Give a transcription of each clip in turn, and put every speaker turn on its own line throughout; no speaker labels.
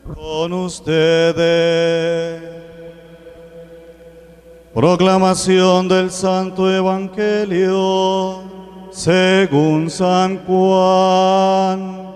Con ustedes, proclamación del Santo Evangelio según San Juan.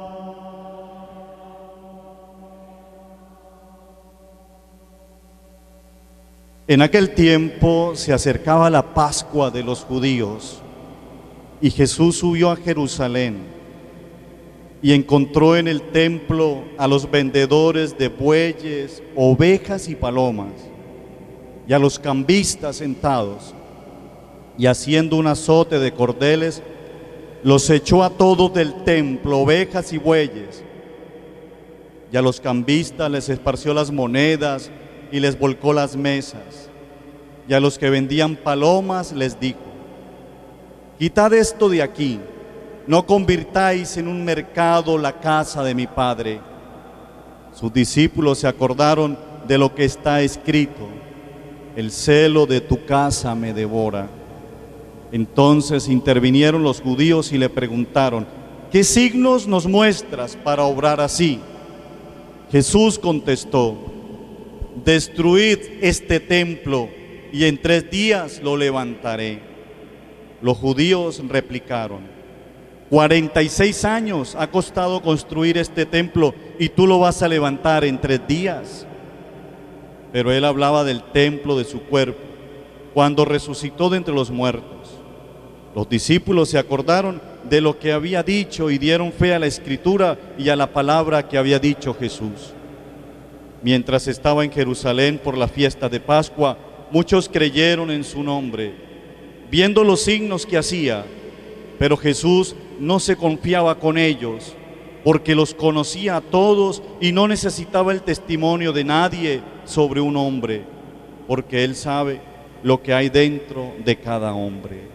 En aquel tiempo se acercaba la Pascua de los judíos y Jesús subió a Jerusalén y encontró en el templo a los vendedores de bueyes, ovejas y palomas, y a los cambistas sentados, y haciendo un azote de cordeles, los echó a todos del templo, ovejas y bueyes, y a los cambistas les esparció las monedas y les volcó las mesas, y a los que vendían palomas les dijo: quitad esto de aquí, no convirtáis en un mercado la casa de mi Padre. Sus discípulos se acordaron de lo que está escrito: el celo de tu casa me devora. Entonces intervinieron los judíos y le preguntaron: ¿qué signos nos muestras para obrar así? Jesús contestó: destruid este templo y en 3 días lo levantaré. Los judíos replicaron: 46 años ha costado construir este templo y tú lo vas a levantar en 3 días. Pero él hablaba del templo de su cuerpo, cuando resucitó de entre los muertos. Los discípulos se acordaron de lo que había dicho y dieron fe a la Escritura y a la palabra que había dicho Jesús. Mientras estaba en Jerusalén por la fiesta de Pascua, muchos creyeron en su nombre, viendo los signos que hacía. Pero Jesús no se confiaba con ellos, porque los conocía a todos y no necesitaba el testimonio de nadie sobre un hombre, porque Él sabe lo que hay dentro de cada hombre.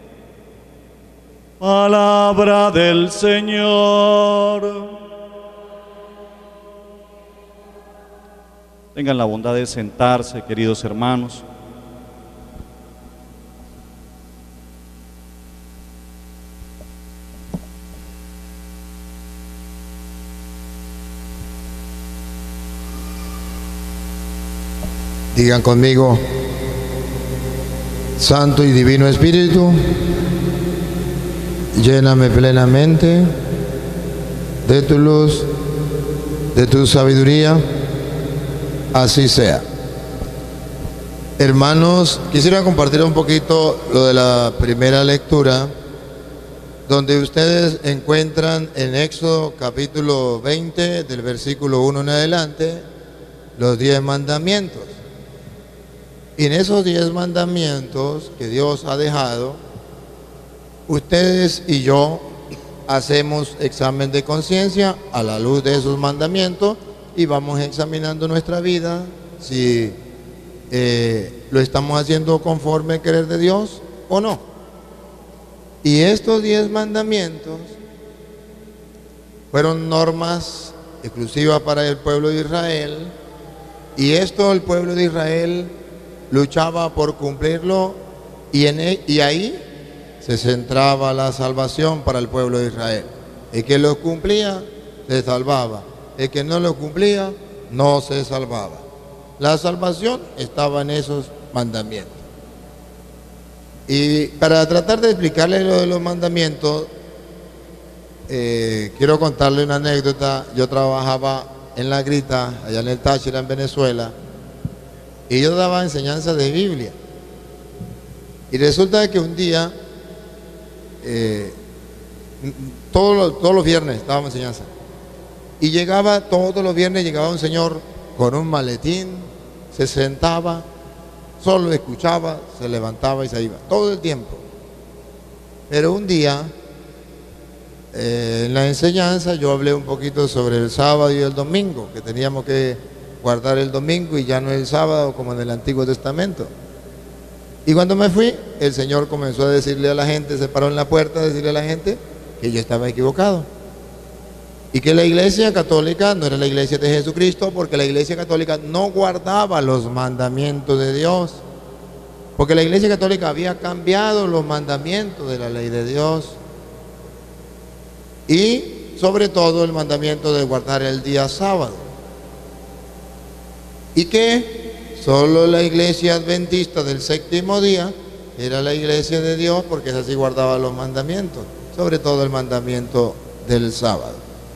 Palabra del Señor. Tengan la bondad de sentarse, queridos hermanos.
Digan conmigo: Santo y Divino Espíritu, lléname plenamente de tu luz, de tu sabiduría, así sea. Hermanos, quisiera compartir un poquito lo de la primera lectura, donde ustedes encuentran en Éxodo capítulo 20, del versículo 1 en adelante, los 10 mandamientos. Y en esos 10 mandamientos que Dios ha dejado, ustedes y yo hacemos examen de conciencia a la luz de esos mandamientos y vamos examinando nuestra vida, si lo estamos haciendo conforme al querer de Dios o no. Y estos 10 mandamientos fueron normas exclusivas para el pueblo de Israel, y esto el pueblo de Israel luchaba por cumplirlo, y ahí se centraba la salvación para el pueblo de Israel. El que lo cumplía se salvaba, el que no lo cumplía no se salvaba. La salvación estaba en esos mandamientos. Y para tratar de explicarles lo de los mandamientos, quiero contarle una anécdota. Yo trabajaba en La Grita, allá en el Táchira, en Venezuela, y yo daba enseñanza de Biblia. Y resulta que un día, todos los viernes dábamos enseñanza, y todos los viernes llegaba un señor con un maletín, se sentaba, solo escuchaba, se levantaba y se iba, todo el tiempo. Pero un día, en la enseñanza, yo hablé un poquito sobre el sábado y el domingo, que teníamos que guardar el domingo y ya no el sábado como en el Antiguo Testamento. Y cuando me fui, el Señor comenzó a decirle a la gente, se paró en la puerta a decirle a la gente que yo estaba equivocado, y que la Iglesia Católica no era la Iglesia de Jesucristo, porque la Iglesia Católica no guardaba los mandamientos de Dios, porque la Iglesia Católica había cambiado los mandamientos de la ley de Dios, y sobre todo el mandamiento de guardar el día sábado. y que solo la iglesia adventista del séptimo día era la iglesia de Dios, porque esa sí guardaba los mandamientos, sobre todo el mandamiento del sábado.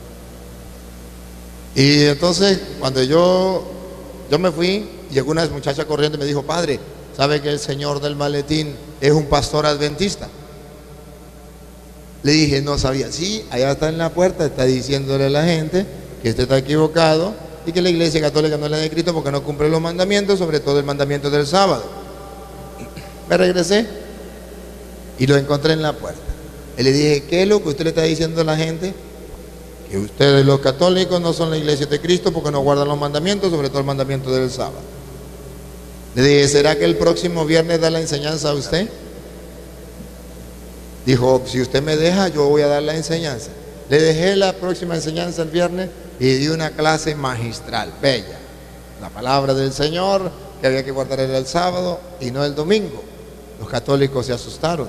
Y entonces cuando yo me fui, llegó una muchacha corriendo y me dijo: padre, ¿sabe que el señor del maletín es un pastor adventista? Le dije: no sabía. Sí, allá está en la puerta, está diciéndole a la gente que usted está equivocado y que la iglesia católica no le da Cristo porque no cumple los mandamientos, sobre todo el mandamiento del sábado. Me regresé y lo encontré en la puerta y le dije: ¿qué es lo que usted le está diciendo a la gente? Que ustedes los católicos no son la iglesia de Cristo porque no guardan los mandamientos, sobre todo el mandamiento del sábado. Le dije: ¿será que el próximo viernes da la enseñanza a usted? Dijo: si usted me deja, yo voy a dar la enseñanza. Le dejé la próxima enseñanza el viernes y di una clase magistral, bella. La palabra del Señor, que había que guardar el sábado y no el domingo. Los católicos se asustaron.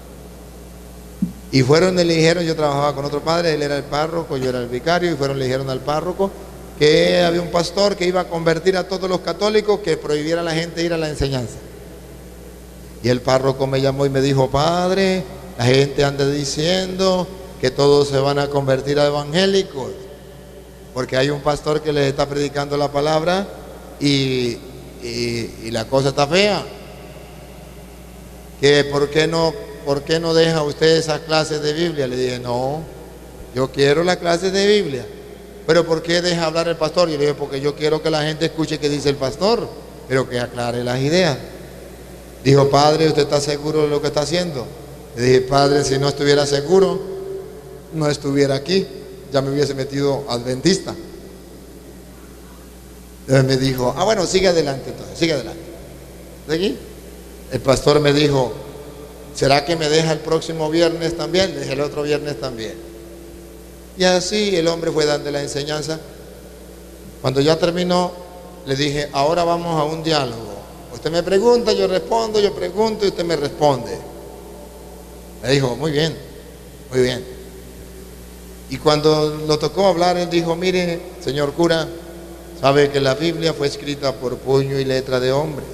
Y fueron y le dijeron, yo trabajaba con otro padre, él era el párroco, yo era el vicario, y fueron y le dijeron al párroco que había un pastor que iba a convertir a todos los católicos, que prohibiera a la gente ir a la enseñanza. Y el párroco me llamó y me dijo: padre, la gente anda diciendo que todos se van a convertir a evangélicos, porque hay un pastor que les está predicando la palabra y la cosa está fea. Que ¿por qué no deja usted esas clases de Biblia? Le dije: no, yo quiero las clases de Biblia. ¿Pero por qué deja hablar el pastor? Yo le dije: porque yo quiero que la gente escuche qué dice el pastor, pero que aclare las ideas. Dijo: padre, ¿usted está seguro de lo que está haciendo? Le dije: padre, si no estuviera seguro, no estuviera aquí, ya me hubiese metido adventista. Entonces me dijo: ah, bueno, sigue adelante entonces, sigue adelante. ¿Seguí? El pastor me dijo: ¿será que me deja el próximo viernes también? Le dije: el otro viernes también. Y así el hombre fue dando la enseñanza. Cuando ya terminó, le dije: ahora vamos a un diálogo. Usted me pregunta, yo respondo, yo pregunto y usted me responde. Me dijo: muy bien, muy bien. Y cuando lo tocó hablar, él dijo: mire, señor cura, sabe que la Biblia fue escrita por puño y letra de hombres.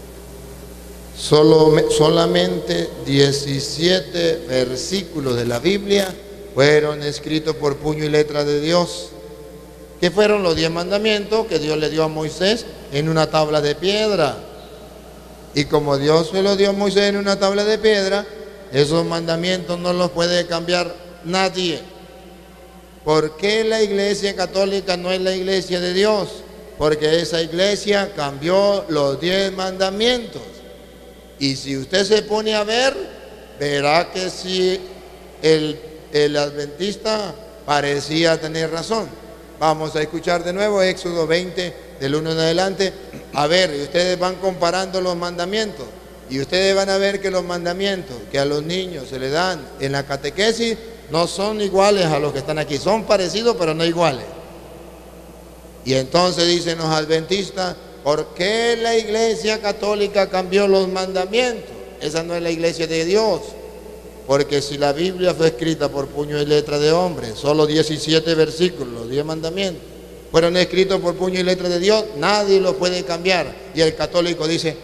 Solamente 17 versículos de la Biblia fueron escritos por puño y letra de Dios, que fueron los 10 mandamientos que Dios le dio a Moisés en una tabla de piedra. Y como Dios se lo dio a Moisés en una tabla de piedra, esos mandamientos no los puede cambiar nadie. ¿Por qué la iglesia católica no es la iglesia de Dios? Porque esa iglesia cambió los 10 mandamientos. Y si usted se pone a ver, verá que si el adventista parecía tener razón. Vamos a escuchar de nuevo Éxodo 20, del 1 en adelante. A ver, y ustedes van comparando los mandamientos. Y ustedes van a ver que los mandamientos que a los niños se le dan en la catequesis no son iguales a los que están aquí. Son parecidos, pero no iguales. Y entonces dicen los adventistas: ¿por qué la iglesia católica cambió los mandamientos? Esa no es la iglesia de Dios. Porque si la Biblia fue escrita por puño y letra de hombres, solo 17 versículos, los 10 mandamientos, fueron escritos por puño y letra de Dios, nadie los puede cambiar. Y el católico dice: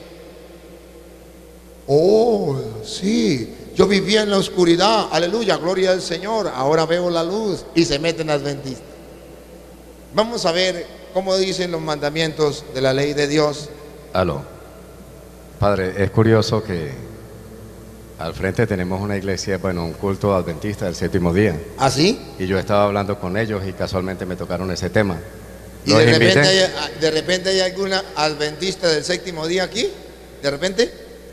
oh, sí, yo vivía en la oscuridad, aleluya, gloria al Señor, ahora veo la luz, y se meten adventistas. Vamos a ver cómo dicen los mandamientos de la ley de Dios.
Aló. Padre, es curioso que al frente tenemos una iglesia, bueno, un culto adventista del séptimo día.
¿Ah, sí?
Y yo estaba hablando con ellos y casualmente me tocaron ese tema.
¿Y de repente hay alguna adventista del séptimo día aquí? ¿De repente?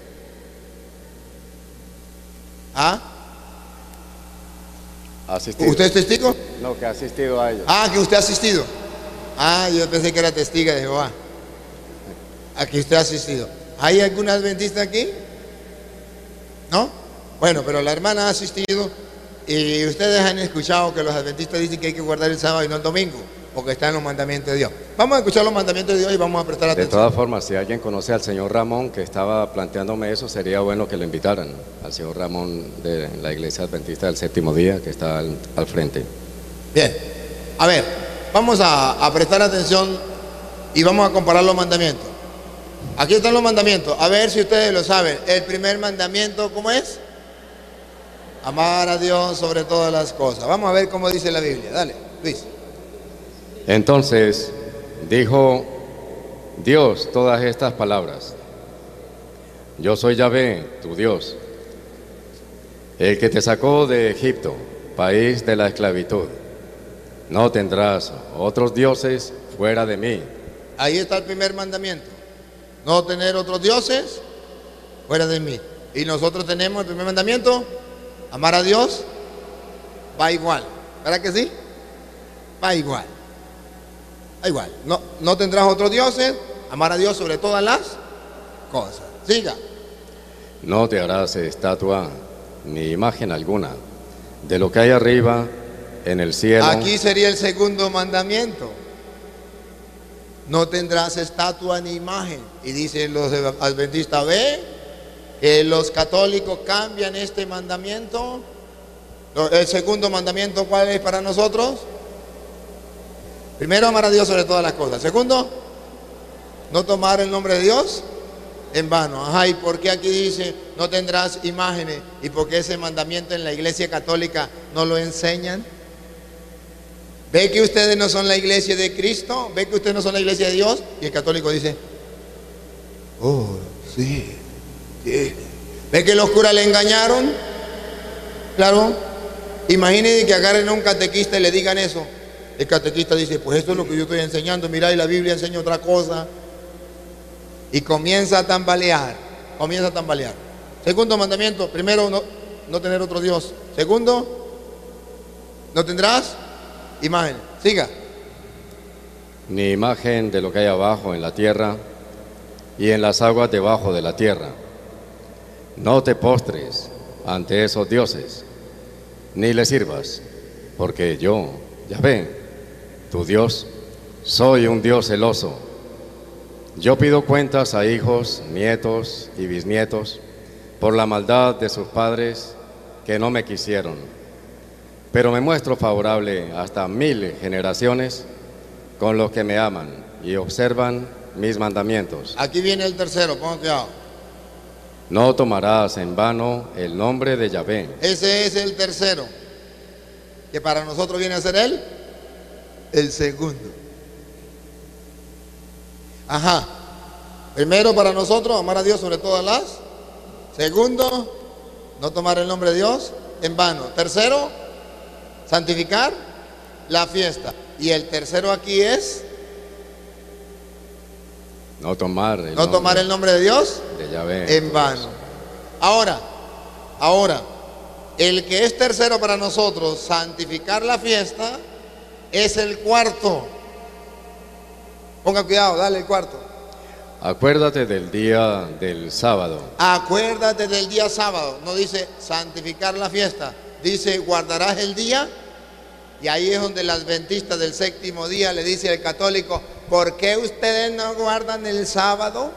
¿Ah?
Asistido.
¿Usted es testigo?
No, que ha asistido a ellos.
Ah, que usted ha asistido. Ah, yo pensé que era testiga de Jehová. Aquí usted ha asistido. ¿Hay alguna adventista aquí? ¿No? Bueno, pero la hermana ha asistido y ustedes han escuchado que los adventistas dicen que hay que guardar el sábado y no el domingo, porque está en los mandamientos de Dios. Vamos a escuchar los mandamientos de Dios y vamos a prestar atención.
De todas formas, si alguien conoce al señor Ramón, que estaba planteándome eso, sería bueno que lo invitaran, al señor Ramón de la iglesia adventista del séptimo día, que está al frente.
Bien, a ver, vamos a prestar atención Y vamos a comparar los mandamientos. Aquí están los mandamientos. A ver si ustedes lo saben. El primer mandamiento, ¿cómo es? Amar a Dios sobre todas las cosas. Vamos a ver cómo dice la Biblia. Dale, Luis.
Entonces dijo Dios todas estas palabras: Yo soy Yahvé, tu Dios, el que te sacó de Egipto, país de la esclavitud. No tendrás otros dioses fuera de mí.
Ahí está el primer mandamiento. No tener otros dioses fuera de mí. Y nosotros tenemos el primer mandamiento: amar a Dios. Va igual. ¿Verdad que sí? Va igual. Va igual. No tendrás otros dioses. Amar a Dios sobre todas las cosas. Siga.
No te harás estatua ni imagen alguna de lo que hay arriba en el cielo.
Aquí sería el segundo mandamiento. No tendrás estatua ni imagen. Y dicen los adventistas, ve que los católicos cambian este mandamiento. El segundo mandamiento, ¿cuál es para nosotros? Primero, amar a Dios sobre todas las cosas. Segundo, no tomar el nombre de Dios en vano. Ajá, ¿y por qué aquí dice no tendrás imágenes? ¿Y por qué ese mandamiento en la iglesia católica no lo enseñan? ¿Ve que ustedes no son la iglesia de Cristo? ¿Ve que ustedes no son la iglesia de Dios? Y el católico dice, oh, sí, sí. ¿Ve que los curas le engañaron? Claro. Imagínense que agarren a un catequista y le digan eso. El catequista dice, pues esto es lo que yo estoy enseñando, mirá, y la Biblia enseña otra cosa. Y comienza a tambalear. Segundo mandamiento, primero, no tener otro Dios. Segundo, no tendrás imagen. Siga.
Ni imagen de lo que hay abajo en la tierra y en las aguas debajo de la tierra. No te postres ante esos dioses, ni les sirvas, porque yo, Yahvé, tu Dios, soy un Dios celoso. Yo pido cuentas a hijos, nietos y bisnietos por la maldad de sus padres que no me quisieron. Pero me muestro favorable hasta 1000 generaciones con los que me aman y observan mis mandamientos.
Aquí viene el tercero, pongan cuidado.
No tomarás en vano el nombre de Yahvé.
Ese es el tercero, que para nosotros viene a ser el segundo. Ajá. Primero para nosotros, amar a Dios sobre todas las. Segundo, no tomar el nombre de Dios en vano. Tercero, santificar la fiesta. Y el tercero aquí es
no tomar
el nombre de Dios
de Yahvé
en vano. Ahora, el que es tercero para nosotros, santificar la fiesta, es el cuarto. Ponga cuidado, dale el cuarto.
Acuérdate del día del sábado.
Acuérdate del día sábado. No dice santificar la fiesta, dice guardarás el día. Y ahí es donde el adventista del séptimo día le dice al católico, ¿por qué ustedes no guardan el sábado?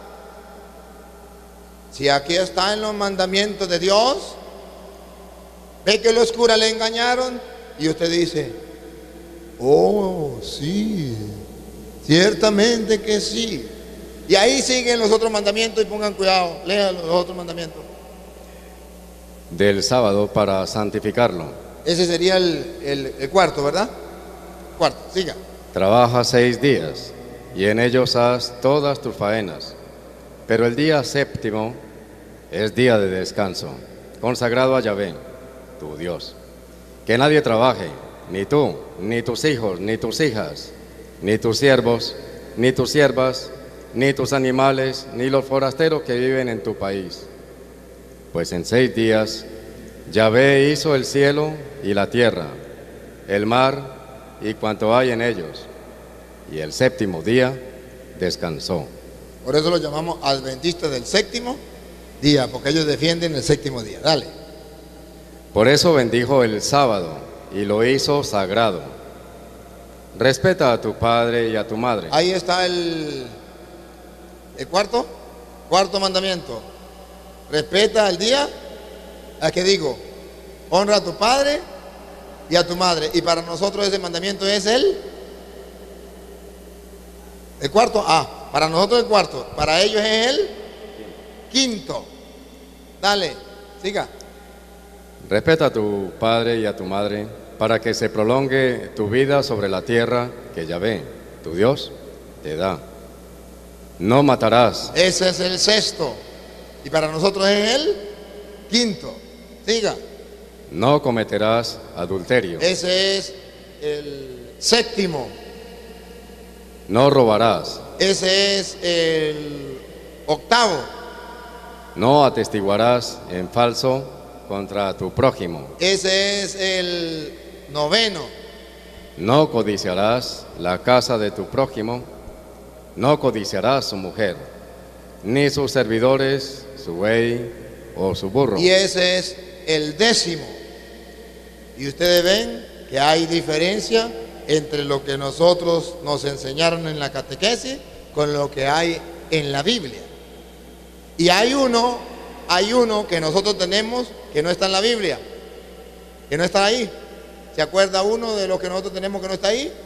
Si aquí está en los mandamientos de Dios. Ve que los curas le engañaron y usted dice, oh, sí, ciertamente que sí. Y ahí siguen los otros mandamientos y pongan cuidado, lean los otros mandamientos.
Del sábado para santificarlo.
Ese sería el cuarto, ¿verdad? Cuarto, siga.
Trabaja 6 días y en ellos haz todas tus faenas. Pero el día séptimo es día de descanso, consagrado a Yahvé, tu Dios. Que nadie trabaje, ni tú, ni tus hijos, ni tus hijas, ni tus siervos, ni tus siervas, ni tus animales, ni los forasteros que viven en tu país. Pues en 6 días Yahvé hizo el cielo y la tierra, el mar y cuanto hay en ellos, y el séptimo día descansó.
Por eso lo llamamos adventistas del séptimo día, porque ellos defienden el séptimo día. Dale.
Por eso bendijo el sábado y lo hizo sagrado. Respeta a tu padre y a tu madre.
Ahí está el cuarto mandamiento. Respeta el día. ¿A qué digo? Honra a tu padre y a tu madre. Y para nosotros ese mandamiento es El cuarto, para nosotros el cuarto, para ellos es el quinto. Dale, siga.
Respeta a tu padre y a tu madre para que se prolongue tu vida sobre la tierra que Yahvé, tu Dios, te da. No matarás.
Ese es el sexto. Y para nosotros es el quinto. Siga.
No cometerás adulterio.
Ese es el séptimo.
No robarás.
Ese es el octavo.
No atestiguarás en falso contra tu prójimo.
Ese es el noveno.
No codiciarás la casa de tu prójimo. No codiciarás su mujer, ni sus servidores, su buey o su burro.
Y ese es el décimo. Y ustedes ven que hay diferencia entre lo que nosotros nos enseñaron en la catequesis con lo que hay en la Biblia. Y hay uno que nosotros tenemos que no está en la Biblia, que no está ahí. ¿Se acuerda uno de lo que nosotros tenemos que no está ahí?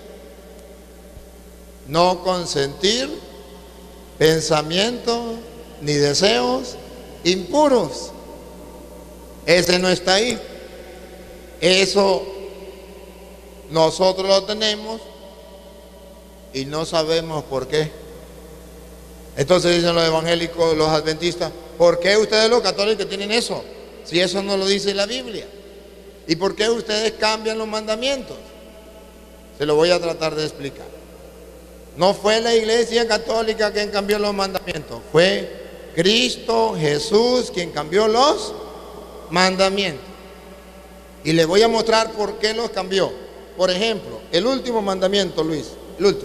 No consentir pensamientos ni deseos impuros. Ese no está ahí. Eso nosotros lo tenemos y no sabemos por qué. Entonces dicen los evangélicos, los adventistas, ¿por qué ustedes los católicos tienen eso? Si eso no lo dice la Biblia. ¿Y por qué ustedes cambian los mandamientos? Se lo voy a tratar de explicar. No fue la Iglesia Católica quien cambió los mandamientos, fue Cristo Jesús quien cambió los mandamientos. Y les voy a mostrar por qué los cambió. Por ejemplo, el último mandamiento, Luis, el último.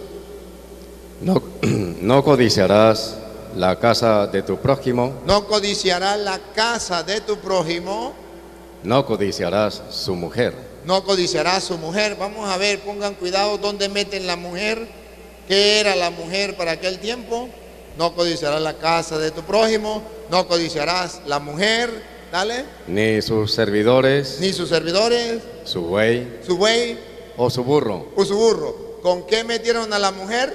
No codiciarás la casa de tu prójimo.
No codiciarás la casa de tu prójimo.
No codiciarás su mujer.
No codiciarás su mujer. Vamos a ver, pongan cuidado dónde meten la mujer. ¿Qué era la mujer para aquel tiempo? No codiciarás la casa de tu prójimo. No codiciarás la mujer. Dale.
Ni sus servidores.
Ni sus servidores.
Su buey.
Su buey.
O su burro.
O su burro. ¿Con qué metieron a la mujer?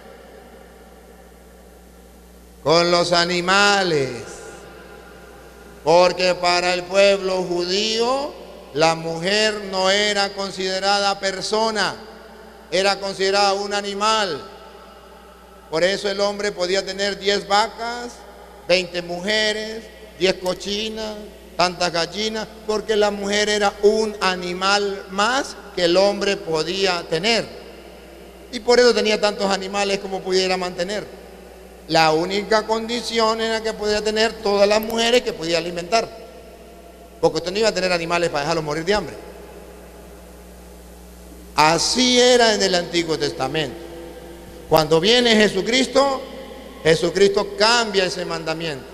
Con los animales. Porque para el pueblo judío la mujer no era considerada persona, era considerada un animal. Por eso el hombre podía tener 10 vacas, 20 mujeres, 10 cochinas, tantas gallinas, porque la mujer era un animal más que el hombre podía tener. Y por eso tenía tantos animales como pudiera mantener. La única condición era que podía tener todas las mujeres que podía alimentar. Porque usted no iba a tener animales para dejarlos morir de hambre. Así era en el Antiguo Testamento. Cuando viene Jesucristo, Jesucristo cambia ese mandamiento.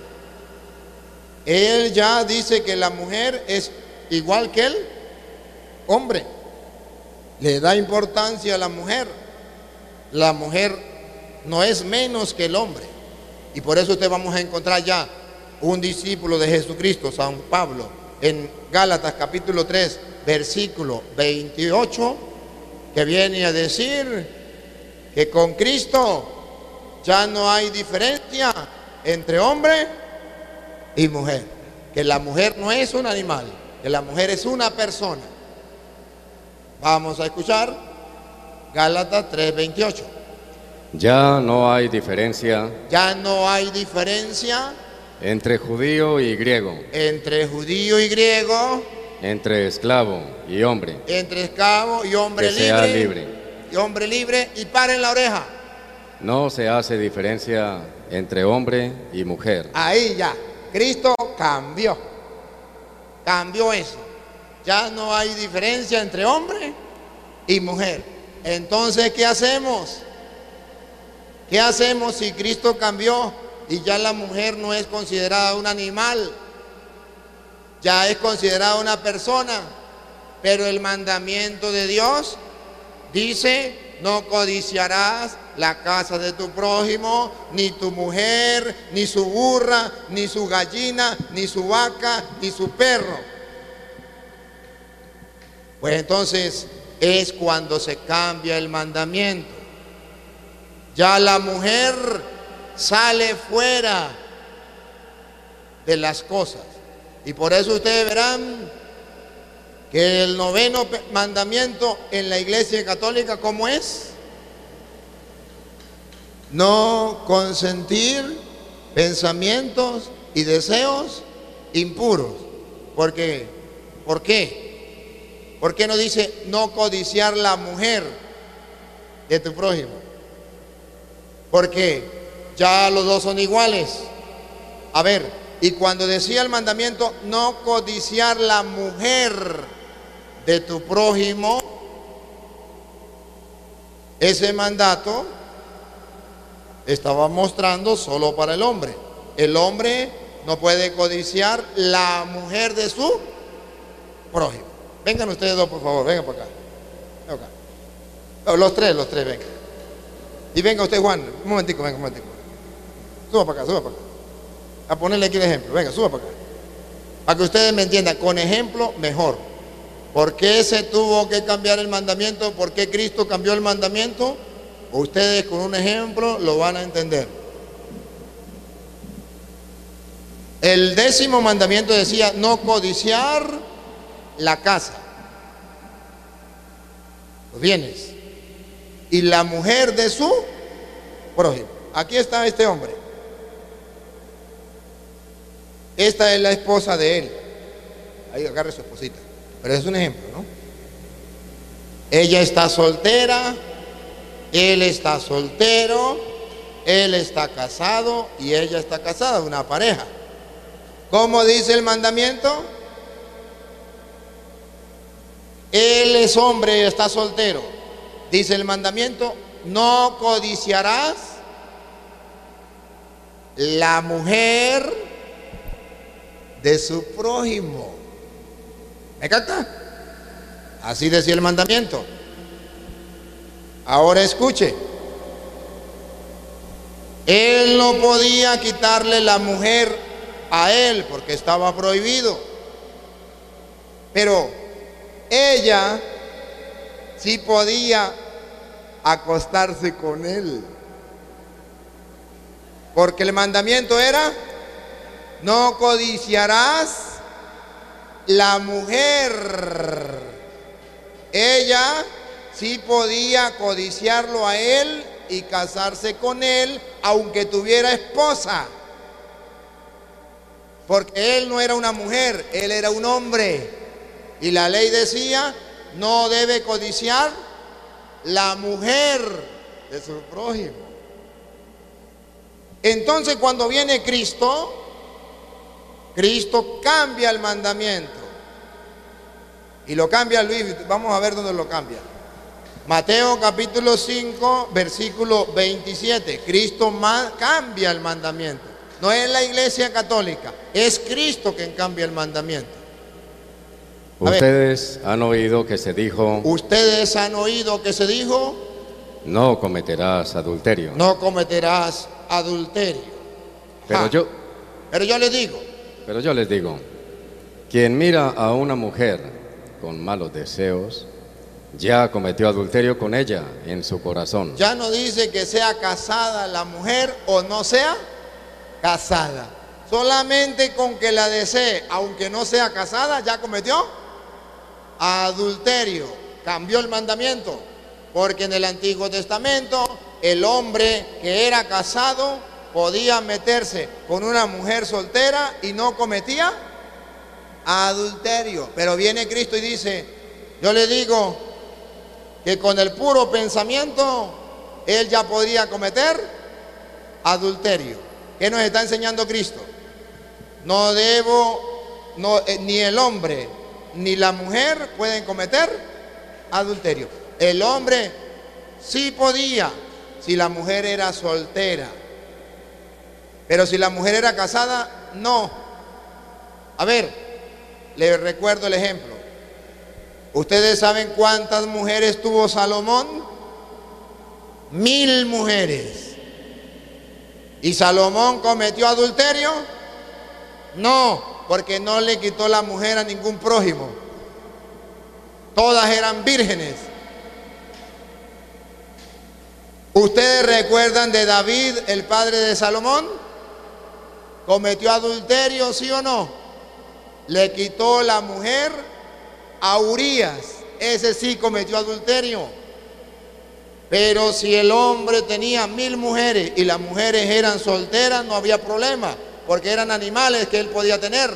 Él ya dice que la mujer es igual que el hombre. Le da importancia a la mujer. La mujer no es menos que el hombre. Y por eso usted vamos a encontrar ya un discípulo de Jesucristo, San Pablo, en Gálatas capítulo 3, versículo 28, que viene a decir que con Cristo ya no hay diferencia entre hombre y mujer. Que la mujer no es un animal, que la mujer es una persona. Vamos a escuchar Gálatas 3, 28.
Ya no hay diferencia.
Ya no hay diferencia
entre judío y griego.
Entre judío y griego.
Entre esclavo y hombre.
Entre esclavo y hombre
que
libre.
Sea libre.
Y hombre libre. Y paren la oreja.
No se hace diferencia entre hombre y mujer.
Ahí ya. Cristo cambió. Cambió eso. Ya no hay diferencia entre hombre y mujer. Entonces, ¿qué hacemos? ¿Qué hacemos si Cristo cambió y ya la mujer no es considerada un animal? Ya es considerada una persona. Pero el mandamiento de Dios dice: no codiciarás la casa de tu prójimo, ni tu mujer, ni su burra, ni su gallina, ni su vaca, ni su perro. Pues entonces es cuando se cambia el mandamiento. Ya la mujer sale fuera de las cosas. Y por eso ustedes verán que el 9º mandamiento en la Iglesia Católica, ¿cómo es? No consentir pensamientos y deseos impuros. ¿Por qué? ¿Por qué? ¿Por qué no dice no codiciar la mujer de tu prójimo? Porque ya los dos son iguales. A ver, y cuando decía el mandamiento no codiciar la mujer de tu prójimo, ese mandato estaba mostrando solo para el hombre. El hombre no puede codiciar la mujer de su prójimo. Vengan ustedes dos, por favor, vengan para acá. Vengan acá. No, los tres, vengan. Y venga usted, Juan, un momentico, venga, un momentico. Suba para acá. A ponerle aquí el ejemplo, venga, suba para acá. Para que ustedes me entiendan, con ejemplo mejor. ¿Por qué se tuvo que cambiar el mandamiento? ¿Por qué Cristo cambió el mandamiento? Ustedes con un ejemplo lo van a entender. El 10º mandamiento decía no codiciar la casa, los bienes y la mujer de su prójimo. Aquí está este hombre. Esta es la esposa de él. Ahí agarre su esposita. Pero es un ejemplo, ¿no? Ella está soltera, él está soltero, él está casado y ella está casada, una pareja. ¿Cómo dice el mandamiento? Él es hombre y está soltero. Dice el mandamiento, no codiciarás la mujer de su prójimo. ¿Me capta? Así decía el mandamiento. Ahora escuche. Él no podía quitarle la mujer a él porque estaba prohibido. Pero ella sí podía acostarse con él. Porque el mandamiento era, no codiciarás la mujer. Ella sí podía codiciarlo a él y casarse con él, aunque tuviera esposa. Porque él no era una mujer, él era un hombre. Y la ley decía, no debe codiciar la mujer de su prójimo. Entonces cuando viene Cristo, Cristo cambia el mandamiento. Y lo cambia Luis, vamos a ver dónde lo cambia. Mateo capítulo 5, versículo 27. Cristo cambia el mandamiento. No es la Iglesia Católica, es Cristo quien cambia el mandamiento.
Ustedes han oído que se dijo,
ustedes han oído que se dijo,
no cometerás adulterio.
No cometerás adulterio.
Pero
yo les digo,
quien mira a una mujer con malos deseos, ya cometió adulterio con ella en su corazón.
Ya no dice que sea casada la mujer o no sea casada. Solamente con que la desee, aunque no sea casada, ya cometió adulterio. Cambió el mandamiento. Porque en el Antiguo Testamento el hombre que era casado podía meterse con una mujer soltera y no cometía adulterio. Pero viene Cristo y dice, yo le digo que con el puro pensamiento él ya podría cometer adulterio. ¿Qué nos está enseñando Cristo? Ni el hombre ni la mujer pueden cometer adulterio. El hombre sí podía si la mujer era soltera, pero si la mujer era casada, no. A ver, les recuerdo el ejemplo. ¿Ustedes saben cuántas mujeres tuvo Salomón? 1000 mujeres. ¿Y Salomón cometió adulterio? No, porque no le quitó la mujer a ningún prójimo. Todas eran vírgenes. ¿Ustedes recuerdan de David, el padre de Salomón? ¿Cometió adulterio, sí o no? Le quitó la mujer a Urías. Ese sí cometió adulterio. Pero si el hombre tenía 1000 mujeres y las mujeres eran solteras, no había problema, porque eran animales que él podía tener.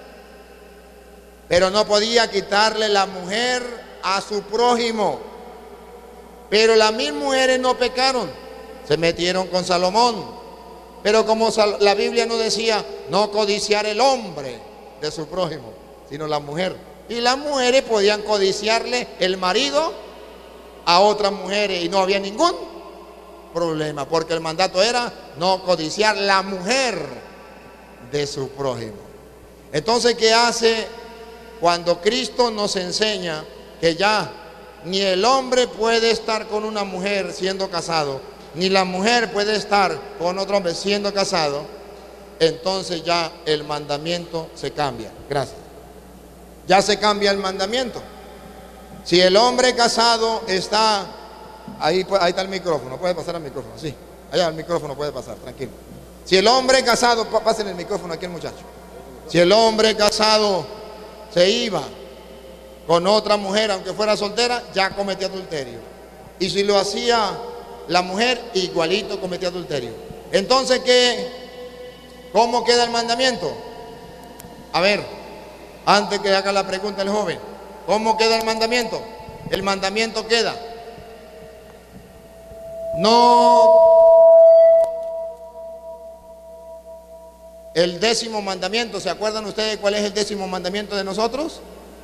Pero no podía quitarle la mujer a su prójimo. Pero las 1000 mujeres no pecaron, se metieron con Salomón. Pero como la Biblia no decía no codiciar el hombre de su prójimo, sino la mujer. Y las mujeres podían codiciarle el marido a otras mujeres y no había ningún problema, porque el mandato era no codiciar la mujer de su prójimo. Entonces, ¿qué hace cuando Cristo nos enseña que ya ni el hombre puede estar con una mujer siendo casado, ni la mujer puede estar con otro hombre siendo casado? Entonces ya el mandamiento se cambia. Gracias. Ya se cambia el mandamiento. Si el hombre casado está, ahí está el micrófono, puede pasar al micrófono, sí, allá el micrófono puede pasar, tranquilo. Si el hombre casado, pasen el micrófono aquí al muchacho. Si el hombre casado se iba con otra mujer, aunque fuera soltera, ya cometía adulterio. Y si lo hacía la mujer, igualito cometía adulterio. Entonces, ¿cómo queda el mandamiento? A ver, antes que haga la pregunta el joven, ¿cómo queda el mandamiento? El mandamiento queda: no. El 10º mandamiento, ¿se acuerdan ustedes cuál es el 10º mandamiento de nosotros?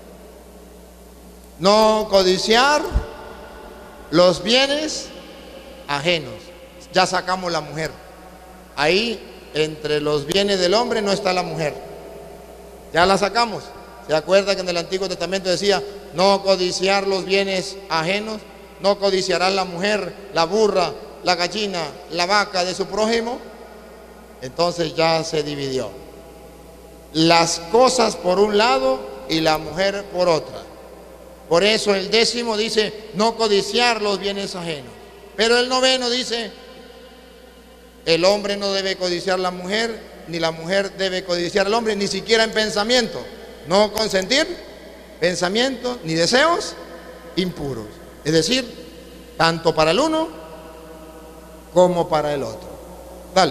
No codiciar los bienes ajenos. Ya sacamos la mujer. Ahí, entre los bienes del hombre no está la mujer. Ya la sacamos. ¿Se acuerda que en el Antiguo Testamento decía no codiciar los bienes ajenos? No codiciará la mujer, la burra, la gallina, la vaca de su prójimo. Entonces ya se dividió. Las cosas por un lado y la mujer por otra. Por eso el 10º dice no codiciar los bienes ajenos. Pero el 9º dice el hombre no debe codiciar la mujer, ni la mujer debe codiciar al hombre, ni siquiera en pensamiento. No consentir pensamientos ni deseos impuros. Es decir, tanto para el uno como para el otro. Dale.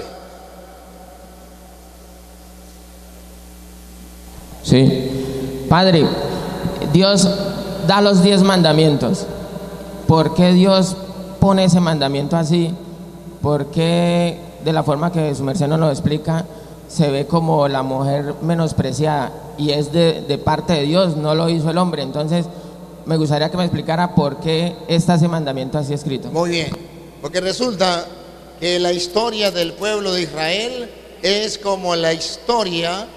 Sí. Padre, Dios da los 10 mandamientos. ¿Por qué Dios pone ese mandamiento así? ¿Por qué, de la forma que su merced nos lo explica, se ve como la mujer menospreciada? Y es de parte de Dios, no lo hizo el hombre. Entonces, me gustaría que me explicara por qué está ese mandamiento así escrito.
Muy bien, porque resulta que la historia del pueblo de Israel es como la historia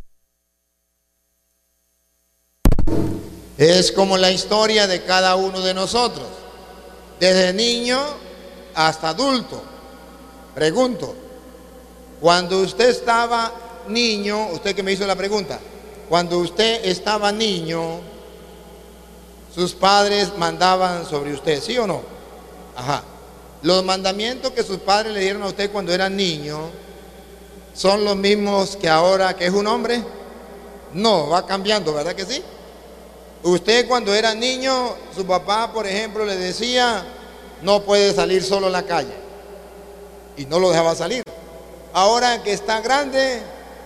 de cada uno de nosotros, desde niño hasta adulto. Pregunto, cuando usted estaba niño, usted que me hizo la pregunta, cuando usted estaba niño, sus padres mandaban sobre usted, ¿sí o no? Ajá. Los mandamientos que sus padres le dieron a usted cuando era niño son los mismos que ahora que es un hombre. No, va cambiando, ¿verdad que sí? Usted cuando era niño, su papá, por ejemplo, le decía no puede salir solo a la calle y no lo dejaba salir. Ahora que está grande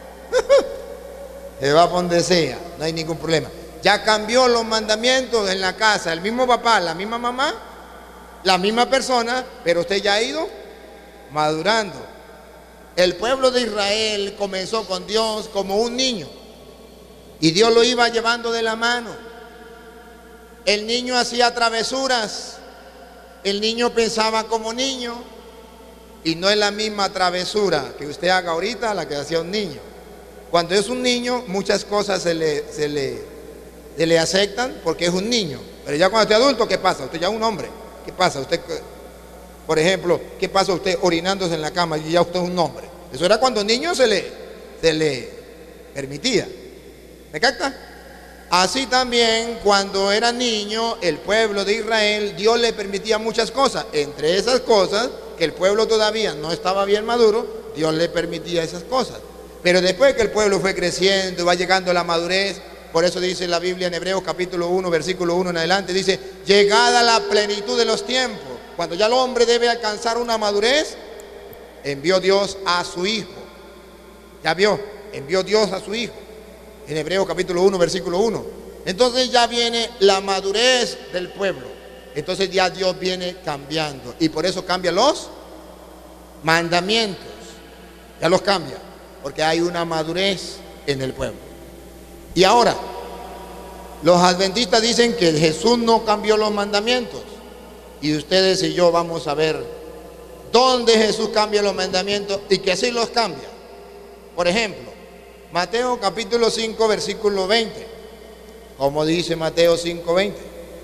se va por donde sea, no hay ningún problema. Ya cambió los mandamientos en la casa, el mismo papá, la misma mamá, la misma persona, pero usted ya ha ido madurando. El pueblo de Israel comenzó con Dios como un niño y Dios lo iba llevando de la mano. El niño hacía travesuras, el niño pensaba como niño y no es la misma travesura que usted haga ahorita a la que hacía un niño. Cuando es un niño, muchas cosas se le aceptan porque es un niño. Pero ya cuando usted es adulto, ¿qué pasa? Usted ya es un hombre. ¿Qué pasa? Usted, por ejemplo, ¿qué pasa usted orinándose en la cama y ya usted es un hombre? Eso era cuando niño se le permitía. ¿Me capta? Así también, cuando era niño, el pueblo de Israel, Dios le permitía muchas cosas. Entre esas cosas, que el pueblo todavía no estaba bien maduro, Dios le permitía esas cosas. Pero después que el pueblo fue creciendo y va llegando a la madurez, por eso dice la Biblia en Hebreos capítulo 1, versículo 1 en adelante, dice, llegada la plenitud de los tiempos, cuando ya el hombre debe alcanzar una madurez, envió Dios a su Hijo. Ya vio, envió Dios a su Hijo. En Hebreos capítulo 1, versículo 1. Entonces ya viene la madurez del pueblo. Entonces ya Dios viene cambiando. Y por eso cambia los mandamientos. Ya los cambia. Porque hay una madurez en el pueblo. Y ahora, los adventistas dicen que Jesús no cambió los mandamientos. Y ustedes y yo vamos a ver dónde Jesús cambia los mandamientos y que así los cambia. Por ejemplo, Mateo capítulo 5, versículo 20. Como dice Mateo 5, 20.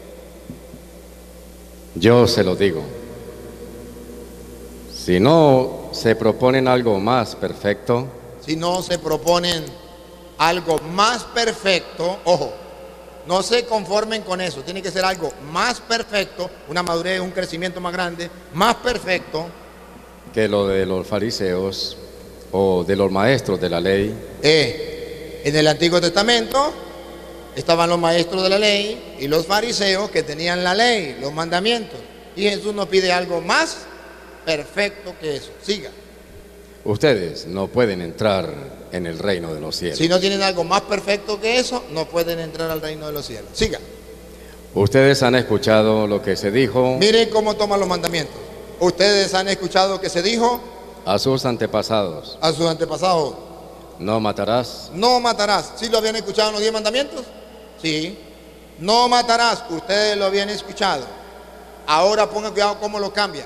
Yo se lo digo. Si no se proponen algo más perfecto,
Si no se proponen algo más perfecto, ojo, no se conformen con eso, tiene que ser algo más perfecto, una madurez, un crecimiento más grande, más perfecto.
que lo de los fariseos o de los maestros de la ley,
En el Antiguo Testamento estaban los maestros de la ley y los fariseos que tenían la ley, los mandamientos. Y Jesús nos pide algo más perfecto que eso. Siga.
ustedes no pueden entrar en el reino de los cielos.
Si no tienen algo más perfecto que eso, no pueden entrar al reino de los cielos. Siga.
Ustedes han escuchado lo que se dijo
Miren cómo toman los mandamientos. Ustedes han escuchado que se dijo
a sus antepasados:
a sus antepasados:
no matarás.
no matarás. ¿Sí lo habían escuchado en los 10 mandamientos? Sí. No matarás. Ustedes lo habían escuchado. Ahora pongan cuidado cómo lo cambia.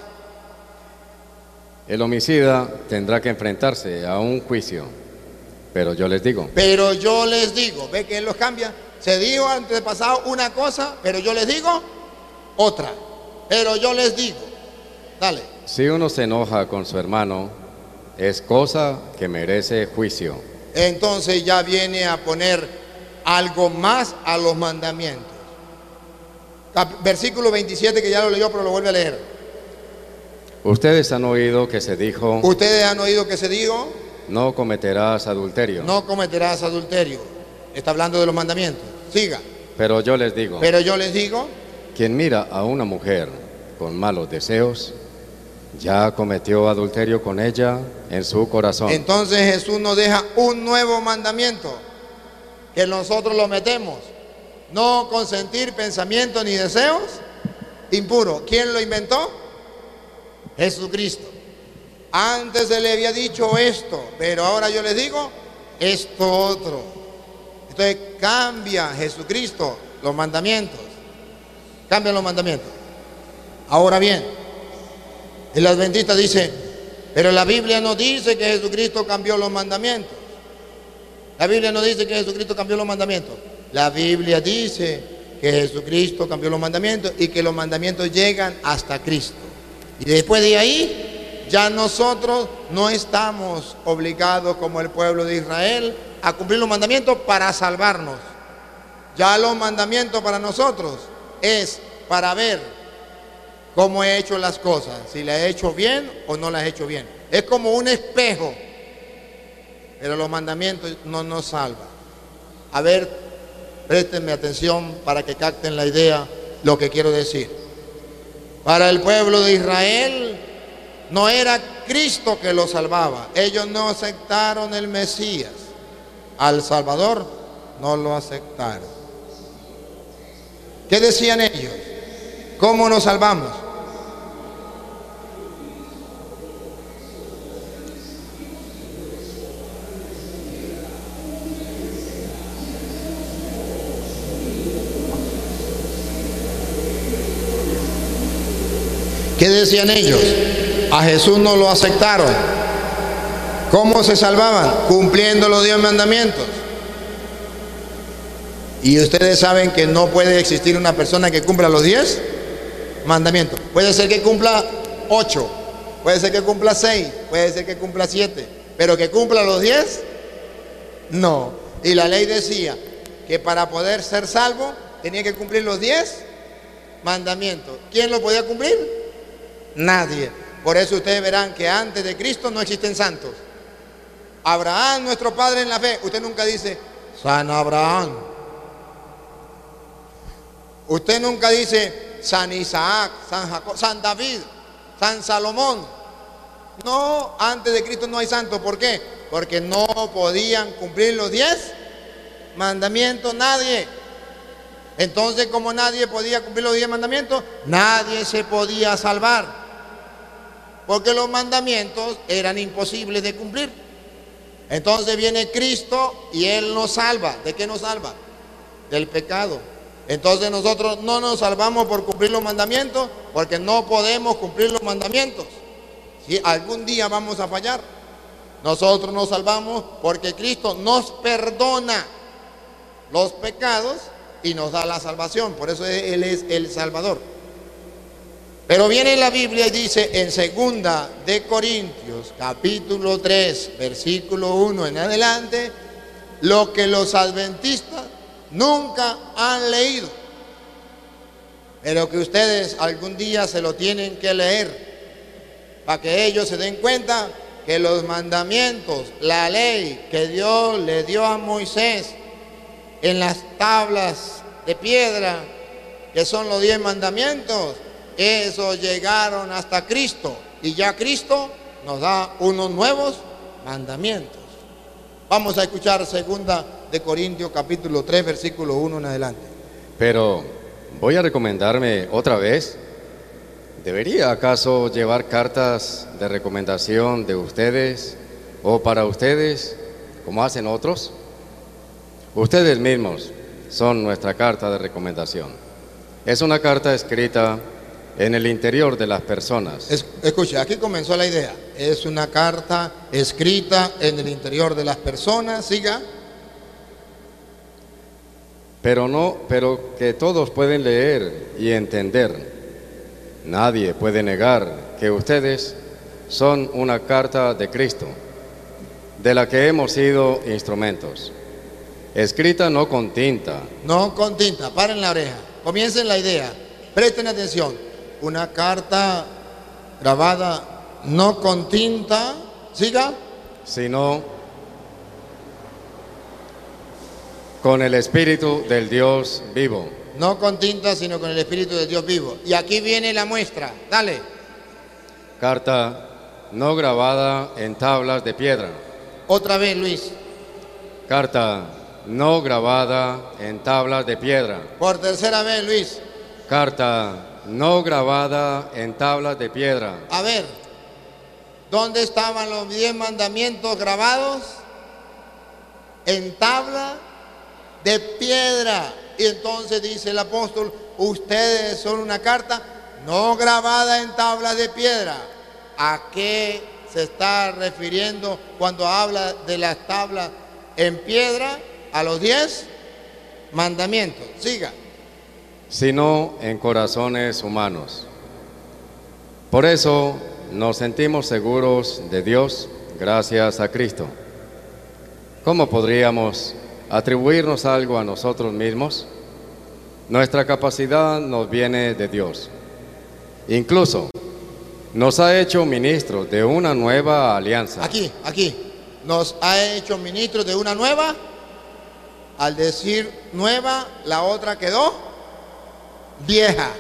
El homicida tendrá que enfrentarse a un juicio, pero yo les digo,
Pero yo les digo, ¿ve que él los cambia? Se dijo antepasado una cosa, pero yo les digo otra. Pero yo les digo, dale.
si uno se enoja con su hermano, es cosa que merece juicio.
Entonces ya viene a poner algo más a los mandamientos. Versículo 27, que ya lo leyó, pero lo vuelve a leer.
Ustedes han oído que se dijo,
Ustedes han oído que se dijo,
no cometerás adulterio.
no cometerás adulterio. Está hablando de los mandamientos. Siga.
Pero yo les digo,
Pero yo les digo,
quien mira a una mujer con malos deseos, ya cometió adulterio con ella en su corazón.
entonces Jesús nos deja un nuevo mandamiento, que nosotros lo metemos. No consentir pensamientos ni deseos impuros. ¿Quién lo inventó? Jesucristo. Antes se le había dicho esto, pero ahora yo les digo esto otro. Entonces cambia Jesucristo los mandamientos. Cambian los mandamientos. Ahora bien, el adventista dice, pero la Biblia no dice que Jesucristo cambió los mandamientos. La Biblia no dice que Jesucristo cambió los mandamientos. La Biblia dice que Jesucristo cambió los mandamientos y que los mandamientos llegan hasta Cristo. Y después de ahí, ya nosotros no estamos obligados como el pueblo de Israel a cumplir los mandamientos para salvarnos. Ya los mandamientos para nosotros es para ver cómo he hecho las cosas, si las he hecho bien o no las he hecho bien. Es como un espejo, pero los mandamientos no nos salvan. A ver, préstenme atención para que capten la idea, lo que quiero decir. Para el pueblo de Israel no era Cristo que los salvaba. Ellos no aceptaron el Mesías. Al Salvador no lo aceptaron. ¿Qué decían ellos? ¿Cómo nos salvamos? ¿Qué decían ellos? A Jesús no lo aceptaron. ¿Cómo se salvaban? Cumpliendo los 10 mandamientos. Y ustedes saben que no puede existir una persona que cumpla los 10 mandamientos. Puede ser que cumpla 8, puede ser que cumpla 6, puede ser que cumpla 7, pero que cumpla los 10, no. Y la ley decía, que para poder ser salvo tenía que cumplir los 10 mandamientos. ¿Quién lo podía cumplir? Nadie. Por eso ustedes verán que antes de Cristo no existen santos. Abraham, nuestro padre en la fe. Usted nunca dice San Abraham. Usted nunca dice San Isaac, San Jacob, San David, San Salomón. No, antes de Cristo no hay santos. ¿Por qué? Porque no podían cumplir los 10 mandamientos nadie. Entonces, como nadie podía cumplir los 10 mandamientos, nadie se podía salvar, porque los mandamientos eran imposibles de cumplir. Entonces viene Cristo y Él nos salva. ¿De qué nos salva? Del pecado. Entonces nosotros no nos salvamos por cumplir los mandamientos, porque no podemos cumplir los mandamientos. Si algún día vamos a fallar, nosotros nos salvamos porque Cristo nos perdona los pecados y nos da la salvación. Por eso Él es el Salvador. Pero viene la Biblia y dice en 2 de Corintios capítulo 3 versículo 1 en adelante, lo que los adventistas nunca han leído, pero que ustedes algún día se lo tienen que leer, para que ellos se den cuenta que los mandamientos, la ley que Dios le dio a Moisés en las tablas de piedra, que son los 10 mandamientos, esos llegaron hasta Cristo, y ya Cristo nos da unos nuevos mandamientos. Vamos a escuchar 2 de Corintios capítulo 3 versículo 1 en adelante.
Pero voy a recomendarme otra vez. ¿Debería acaso llevar cartas de recomendación de ustedes o para ustedes, como hacen otros? Ustedes mismos son nuestra carta de recomendación. Es una carta escrita en el interior de las personas.
Escuche, aquí comenzó la idea. Es una carta escrita en el interior de las personas. Siga.
Pero que todos pueden leer y entender. Nadie puede negar que ustedes son una carta de Cristo, de la que hemos sido instrumentos. Escrita no con tinta.
No con tinta, paren la oreja. Comiencen la idea. Presten atención. Una carta grabada no con tinta. Siga.
Sino con el Espíritu del Dios vivo.
No con tinta, sino con el Espíritu de Dios vivo. Y aquí viene la muestra. Dale.
Carta no grabada en tablas de piedra.
Otra vez, Luis.
Carta no grabada en tablas de piedra.
Por tercera vez, Luis.
Carta no grabada en tablas de piedra.
A ver, ¿dónde estaban los 10 mandamientos grabados? En tabla de piedra. Y entonces dice el apóstol, ustedes son una carta no grabada en tablas de piedra. ¿A qué se está refiriendo cuando habla de las tablas en piedra? A los 10 mandamientos. Siga.
Sino en corazones humanos. Por eso nos sentimos seguros de Dios gracias a Cristo. ¿Cómo podríamos atribuirnos algo a nosotros mismos? Nuestra capacidad nos viene de Dios. Incluso nos ha hecho ministros de una nueva alianza.
Aquí. Nos ha hecho ministros de una nueva. Al decir nueva, la otra quedó vieja.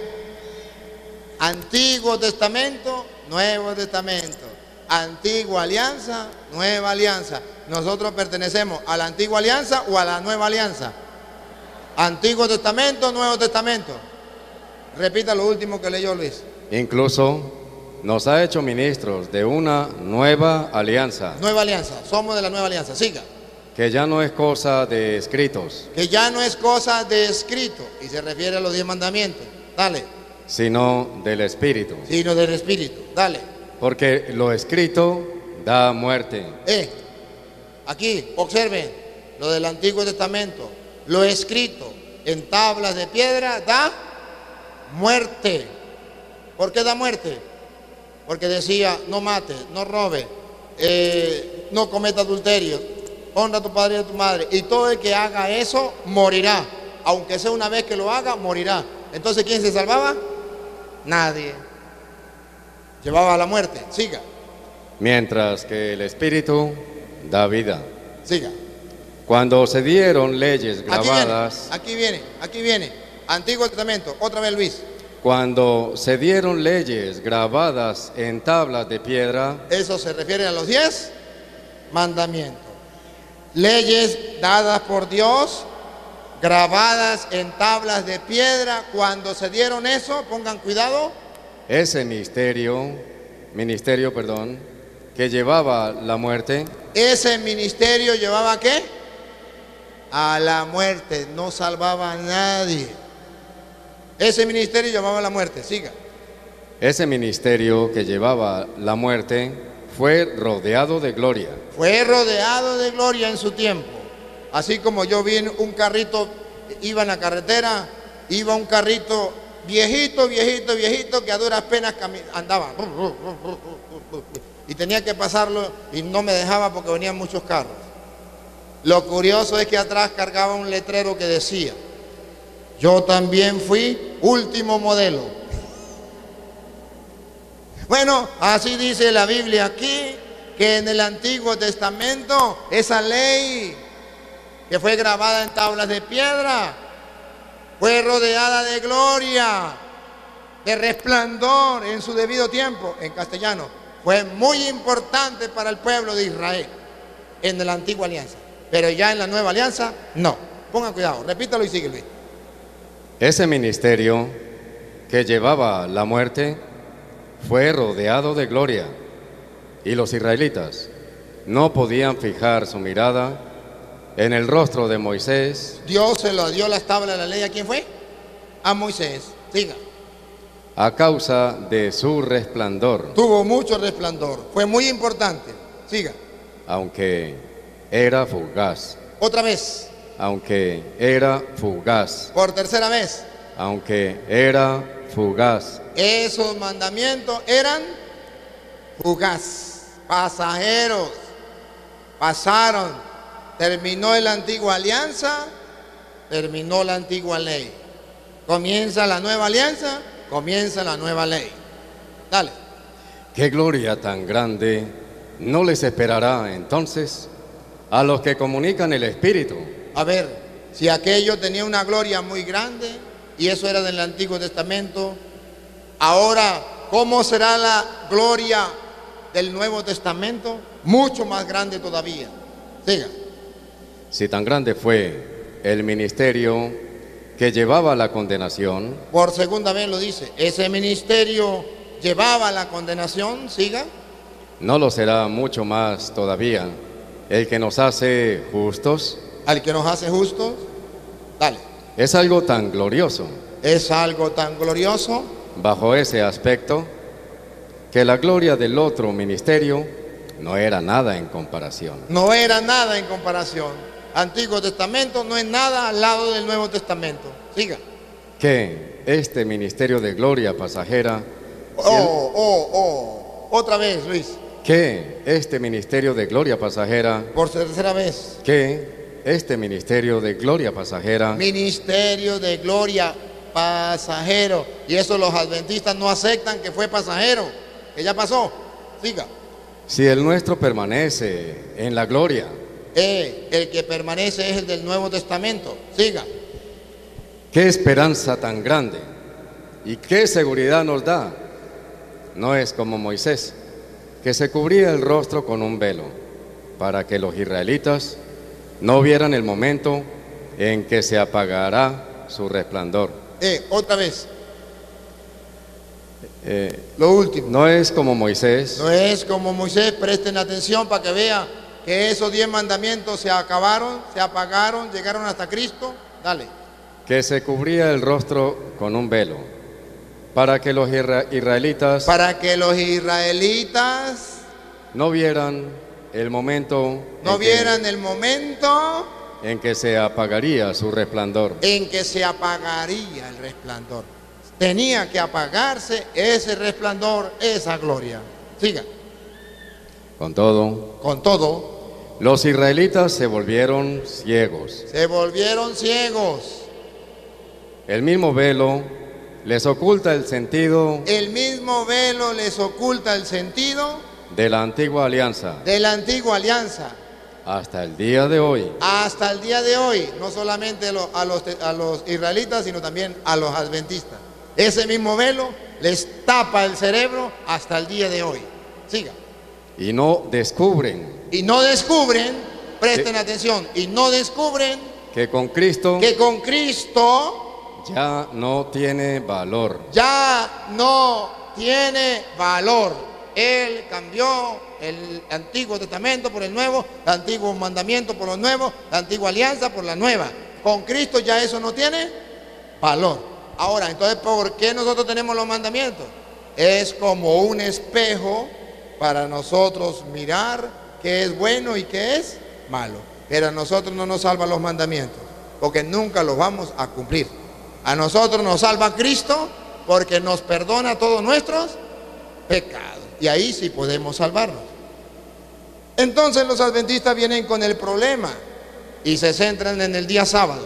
Antiguo Testamento, Nuevo Testamento. Antigua alianza, nueva alianza. Nosotros pertenecemos a la antigua alianza o a la nueva alianza. Antiguo Testamento, Nuevo Testamento. Repita lo último que leyó Luis.
Incluso nos ha hecho ministros de una nueva alianza.
Nueva alianza, somos de la nueva alianza. Siga.
Que ya no es cosa de escritos.
Que ya no es cosa de escrito. Y se refiere a los 10 mandamientos. Dale.
Sino del Espíritu.
Sino del Espíritu. Dale.
Porque lo escrito da muerte.
Aquí, observen, lo del Antiguo Testamento, lo escrito en tablas de piedra da muerte. ¿Por qué da muerte? Porque decía, no mate, no robe, no cometa adulterio. honra a tu padre y a tu madre. Y todo el que haga eso morirá. Aunque sea una vez que lo haga, morirá. Entonces, ¿quién se salvaba? Nadie. Llevaba a la muerte. Siga.
Mientras que el Espíritu da vida.
Siga.
Cuando se dieron leyes grabadas,
Aquí viene. Antiguo Testamento, otra vez Luis.
cuando se dieron leyes grabadas en tablas de piedra,
Eso se refiere a los 10 mandamientos. Leyes dadas por Dios, grabadas en tablas de piedra. Cuando se dieron eso, pongan cuidado,
ese ministerio, que llevaba la muerte,
ese ministerio llevaba ¿a qué? A la muerte, no salvaba a nadie. Ese ministerio llevaba a la muerte, siga.
ese ministerio que llevaba la muerte fue rodeado de gloria.
Fue rodeado de gloria en su tiempo. Así como yo vi en un carrito, iba en la carretera, iba un carrito viejito, que a duras penas andaba. Y tenía que pasarlo y no me dejaba porque venían muchos carros. Lo curioso es que atrás cargaba un letrero que decía: yo también fui último modelo. Bueno, así dice la Biblia aquí, que en el Antiguo Testamento esa ley que fue grabada en tablas de piedra fue rodeada de gloria, de resplandor en su debido tiempo. En castellano, fue muy importante para el pueblo de Israel en la antigua alianza, pero ya en la nueva alianza no. Pongan cuidado, repítalo y sigue, Luis.
Ese ministerio que llevaba la muerte fue rodeado de gloria, y los israelitas no podían fijar su mirada en el rostro de Moisés.
Dios se lo dio las tablas de la ley, ¿a quién fue? A Moisés. Siga.
A causa de su resplandor,
Tuvo mucho resplandor, fue muy importante. Siga.
aunque era fugaz,
Otra vez,
aunque era fugaz,
por tercera vez.
aunque era fugaz.
Esos mandamientos eran fugaz, pasajeros. Pasaron, terminó la antigua alianza, terminó la antigua ley. Comienza la nueva alianza, comienza la nueva ley. Dale.
¡Qué gloria tan grande no les esperará entonces a los que comunican el Espíritu!
A ver, si aquello tenía una gloria muy grande y eso era del Antiguo Testamento, ahora, ¿cómo será la gloria del Nuevo Testamento? Mucho más grande todavía. Siga.
Si tan grande fue el ministerio que llevaba la condenación,
Por segunda vez lo dice. Ese ministerio llevaba la condenación. Siga.
no lo será mucho más todavía el que nos hace justos.
Al que nos hace justos. Dale.
Es algo tan glorioso
Es algo tan glorioso
bajo ese aspecto que la gloria del otro ministerio no era nada en comparación.
No era nada en comparación. Antiguo Testamento no es nada al lado del Nuevo Testamento. Siga.
Que este ministerio de gloria pasajera,
Otra vez, Luis.
que este ministerio de gloria pasajera,
Por tercera vez.
que este ministerio de gloria pasajera
Ministerio de gloria pasajero. Y eso los adventistas no aceptan que fue pasajero, que ya pasó. Siga.
si el nuestro permanece en la gloria,
El que permanece es el del Nuevo Testamento. Siga.
qué esperanza tan grande y qué seguridad nos da. No es como Moisés, que se cubría el rostro con un velo, para que los israelitas no vieran el momento en que se apagará su resplandor.
Otra vez. Lo último.
No es como Moisés,
No es como Moisés, presten atención para que vean que esos 10 mandamientos se acabaron, se apagaron, llegaron hasta Cristo. Dale.
que se cubría el rostro con un velo, para que los israelitas
Para que los israelitas
no vieran el momento
no
en que-
vieran el momento
en que se apagaría su resplandor.
en que se apagaría el resplandor. Tenía que apagarse ese resplandor, esa gloria. Siga.
Con todo,
Con todo,
Los israelitas se volvieron ciegos.
Se volvieron ciegos.
El mismo velo les oculta el sentido
El mismo velo les oculta el sentido
de la antigua alianza
de la antigua alianza.
hasta el día de hoy.
Hasta el día de hoy, no solamente a los israelitas, sino también a los adventistas. Ese mismo velo les tapa el cerebro hasta el día de hoy. Siga.
Y no descubren
Y no descubren, presten atención, y no descubren
que con Cristo
que con Cristo
ya no tiene valor.
ya no tiene valor. Él cambió el Antiguo Testamento por el Nuevo, el Antiguo Mandamiento por lo nuevo, la Antigua Alianza por la nueva. Con Cristo ya eso no tiene valor. Ahora, entonces, ¿por qué nosotros tenemos los mandamientos? Es como un espejo para nosotros mirar qué es bueno y qué es malo. Pero a nosotros no nos salvan los mandamientos, porque nunca los vamos a cumplir. A nosotros nos salva Cristo porque nos perdona todos nuestros pecados. Y ahí sí podemos salvarnos. Entonces los adventistas vienen con el problema y se centran en el día sábado.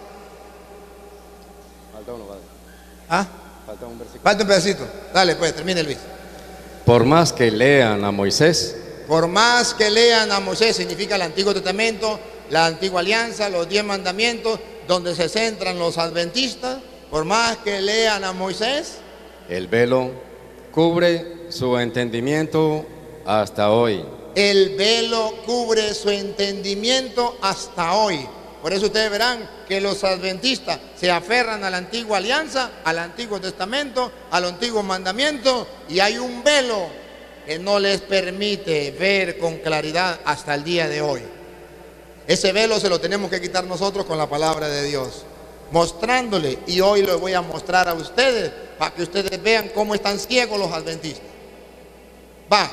Falta uno, padre.
¿Ah?
Falta un versículo.
Falta un pedacito. Dale, pues, termine Luis.
Por más que lean a Moisés,
Por más que lean a Moisés, significa el Antiguo Testamento, la Antigua Alianza, los 10 mandamientos, donde se centran los adventistas, por más que lean a Moisés,
el velo cubre su entendimiento hasta hoy.
el velo cubre su entendimiento hasta hoy. Por eso ustedes verán que los adventistas se aferran a la Antigua Alianza, al Antiguo Testamento, al Antiguo Mandamiento, y hay un velo que no les permite ver con claridad hasta el día de hoy. Ese velo se lo tenemos que quitar nosotros con la palabra de Dios, mostrándole, y hoy lo voy a mostrar a ustedes para que ustedes vean cómo están ciegos los adventistas. Va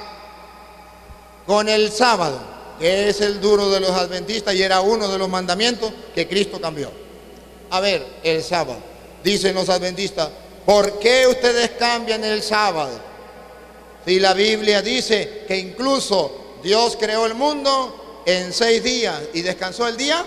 con el sábado, que es el duro de los adventistas y era uno de los mandamientos que Cristo cambió. A ver, el sábado, dicen los adventistas, ¿por qué ustedes cambian el sábado? Si la Biblia dice que incluso Dios creó el mundo en 6 días y descansó el día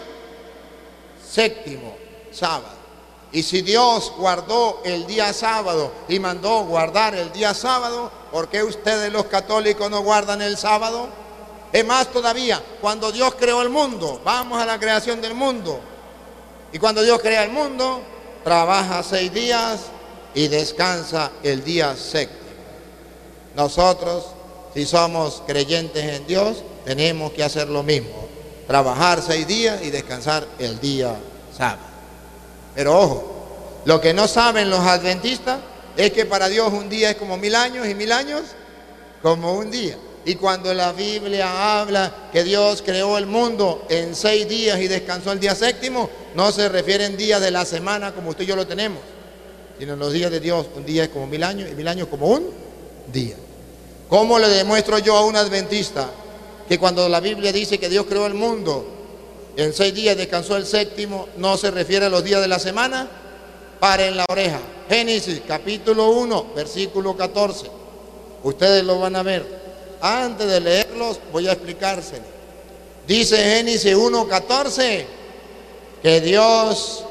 séptimo, sábado. Y si Dios guardó el día sábado y mandó guardar el día sábado, ¿por qué ustedes los católicos no guardan el sábado? Es más todavía, cuando Dios creó el mundo, vamos a la creación del mundo. Y cuando Dios crea el mundo, trabaja 6 días y descansa el día séptimo. Nosotros, si somos creyentes en Dios, tenemos que hacer lo mismo. Trabajar 6 días y descansar el día sábado. Pero ojo, lo que no saben los adventistas es que para Dios un día es como 1000 años y 1000 años como un día. Y cuando la Biblia habla que Dios creó el mundo en 6 días y descansó el día séptimo, no se refieren días de la semana como usted y yo lo tenemos, sino en los días de Dios un día es como 1000 años y 1000 años como un día. ¿Cómo le demuestro yo a un adventista que cuando la Biblia dice que Dios creó el mundo en 6 días descansó el séptimo, no se refiere a los días de la semana? Paren la oreja. Génesis capítulo 1, versículo 14. Ustedes lo van a ver. Antes de leerlos voy a explicárselo. Dice Génesis 1, 14 que Dios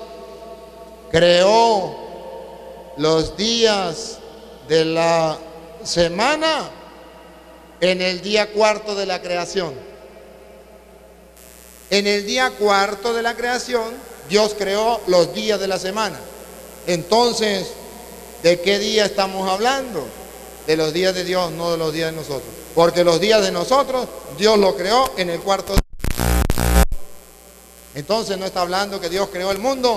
creó los días de la semana en el día cuarto de la creación. En el día cuarto de la creación, Dios creó los días de la semana. Entonces, ¿de qué día estamos hablando? De los días de Dios, no de los días de nosotros. Porque los días de nosotros, Dios los creó en el cuarto día. Entonces no está hablando que Dios creó el mundo.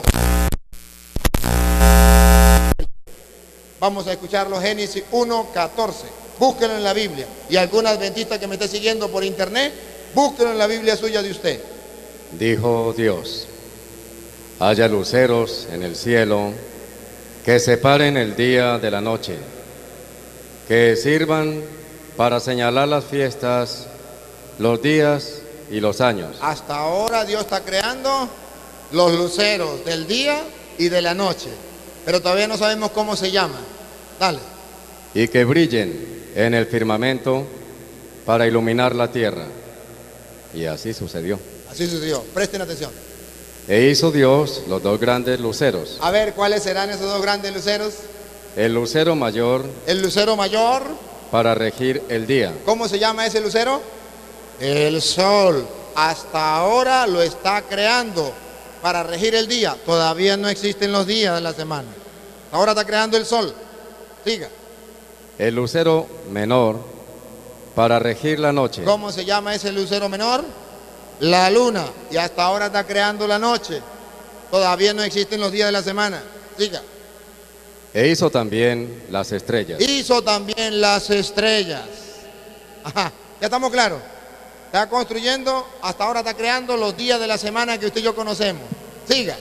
Vamos a escucharlo, Génesis 1, 14. Búsquenlo en la Biblia. Y algún adventista que me esté siguiendo por internet, búsquenlo en la Biblia suya de usted.
Dijo Dios: haya luceros en el cielo que separen el día de la noche, que sirvan para señalar las fiestas, los días y los años.
Hasta ahora Dios está creando los luceros del día y de la noche, pero todavía no sabemos cómo se llaman. Dale.
Y que brillen en el firmamento para iluminar la tierra. Y así sucedió.
Así sucedió. Presten atención.
E hizo Dios los dos grandes luceros.
A ver, ¿cuáles serán esos dos grandes luceros?
El lucero mayor
El lucero mayor.
para regir el día.
¿Cómo se llama ese lucero? El sol. Hasta ahora lo está creando para regir el día. Todavía no existen los días de la semana. Ahora está creando el sol. Siga.
El lucero menor para regir la noche.
¿Cómo se llama ese lucero menor? La luna. Y hasta ahora está creando la noche. Todavía no existen los días de la semana. Siga.
E hizo también las estrellas.
Hizo también las estrellas. Ajá, ya estamos claros. Está construyendo, hasta ahora está creando los días de la semana que usted y yo conocemos. Siga.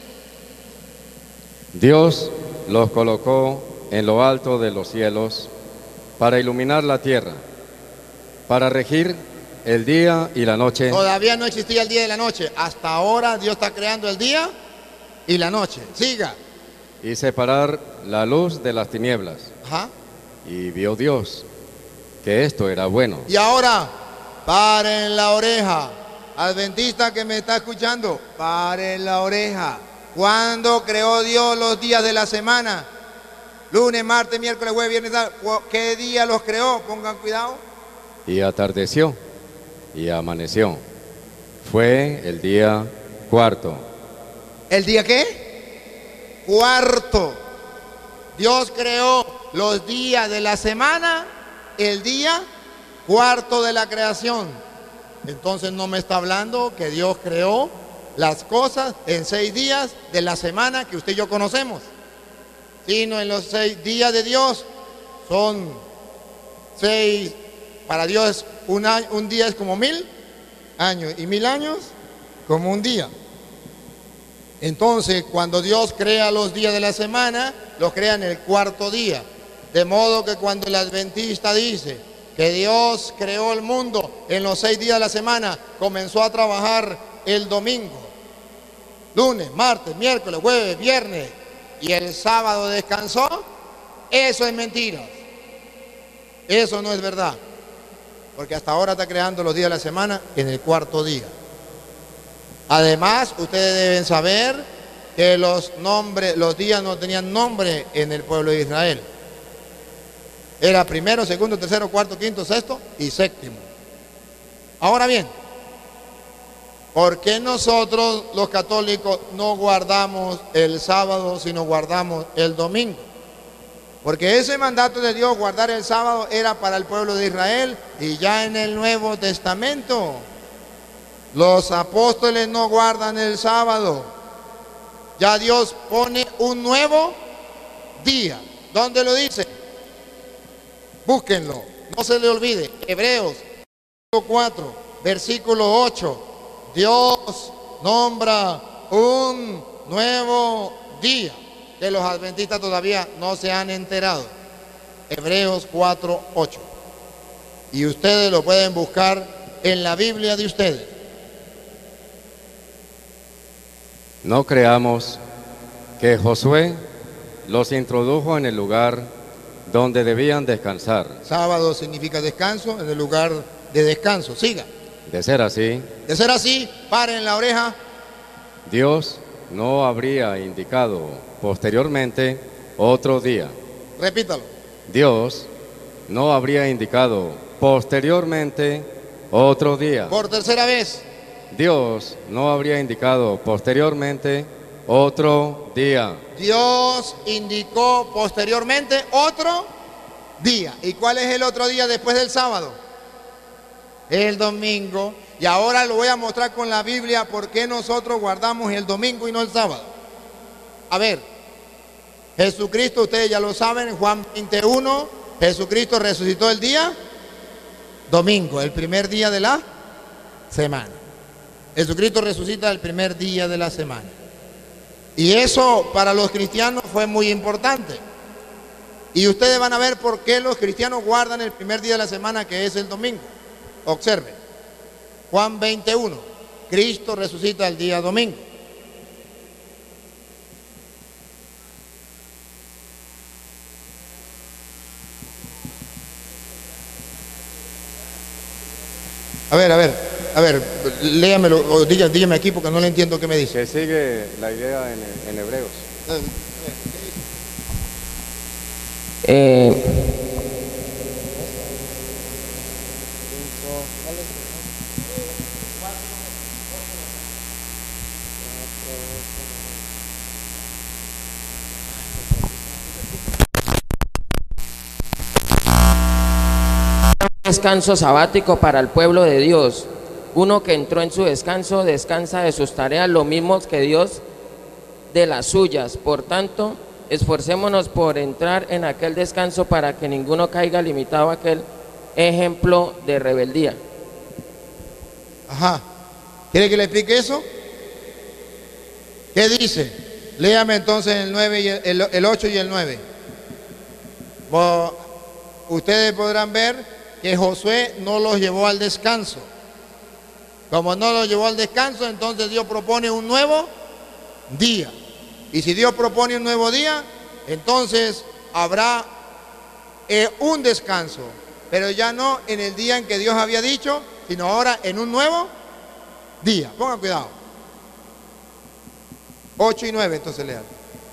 Dios los colocó en lo alto de los cielos para iluminar la tierra, para regir el día y la noche.
Todavía no existía el día y la noche. Hasta ahora Dios está creando el día y la noche. Siga.
Y separar la luz de las tinieblas.
Ajá.
Y vio Dios que esto era bueno.
Y ahora, paren la oreja. Adventista que me está escuchando, paren la oreja. ¿Cuándo creó Dios los días de la semana? Lunes, martes, miércoles, jueves, viernes, sábado. ¿Qué día los creó? Pongan cuidado.
Y atardeció y amaneció. Fue el día cuarto.
¿El día qué? Cuarto. Dios creó los días de la semana, el día cuarto de la creación. Entonces no me está hablando que Dios creó las cosas en 6 días de la semana que usted y yo conocemos, sino en los 6 días de Dios son 6. Para Dios un día es como 1000 años y 1000 años como un día. Entonces, cuando Dios crea los días de la semana, los crea en el cuarto día. De modo que cuando el adventista dice que Dios creó el mundo en los 6 días de la semana, comenzó a trabajar el domingo, lunes, martes, miércoles, jueves, viernes, y el sábado descansó, eso es mentira. Eso no es verdad. Porque hasta ahora está creando los días de la semana en el cuarto día. Además, ustedes deben saber que los días no tenían nombre en el pueblo de Israel. Era primero, segundo, tercero, cuarto, quinto, sexto y séptimo. Ahora bien, ¿por qué nosotros los católicos no guardamos el sábado sino guardamos el domingo? Porque ese mandato de Dios, guardar el sábado, era para el pueblo de Israel. Y ya en el Nuevo Testamento los apóstoles no guardan el sábado. Ya Dios pone un nuevo día. ¿Dónde lo dice? Búsquenlo, no se le olvide. Hebreos 4, versículo 8. Dios nombra un nuevo día que los adventistas todavía no se han enterado. Hebreos 4, 8. Y ustedes lo pueden buscar en la Biblia de ustedes.
No creamos que Josué los introdujo en el lugar donde debían descansar.
Sábado significa descanso, en el lugar de descanso. Siga.
De ser así,
paren la oreja.
Dios no habría indicado posteriormente otro día.
Repítalo.
Dios no habría indicado posteriormente otro día.
Por tercera vez.
Dios no habría indicado posteriormente otro día.
Dios indicó posteriormente otro día. ¿Y cuál es el otro día después del sábado? El domingo. Y ahora lo voy a mostrar con la Biblia por qué nosotros guardamos el domingo y no el sábado. A ver, Jesucristo, ustedes ya lo saben, en Juan 21, Jesucristo resucitó el día domingo, el primer día de la semana. Jesucristo resucita el primer día de la semana. Y eso para los cristianos fue muy importante. Y ustedes van a ver por qué los cristianos guardan el primer día de la semana, que es el domingo. Observen, Juan 21, Cristo resucita el día domingo. A ver. A ver, léamelo, o dígame aquí porque no le entiendo qué me dice.
Que sigue la idea en Hebreos.
Descanso sabático para el pueblo de Dios. Uno que entró en su descanso descansa de sus tareas lo mismo que Dios de las suyas. Por tanto, esforcémonos por entrar en aquel descanso para que ninguno caiga limitado a aquel ejemplo de rebeldía.
Ajá. ¿Quiere que le explique eso? ¿Qué dice? Léame entonces el 9 y el 8 y el 9. Ustedes podrán ver que Josué no los llevó al descanso. Como no los llevó al descanso, entonces Dios propone un nuevo día. Y si Dios propone un nuevo día, entonces habrá un descanso. Pero ya no en el día en que Dios había dicho, sino ahora en un nuevo día. Pongan cuidado. 8 y 9, entonces lean.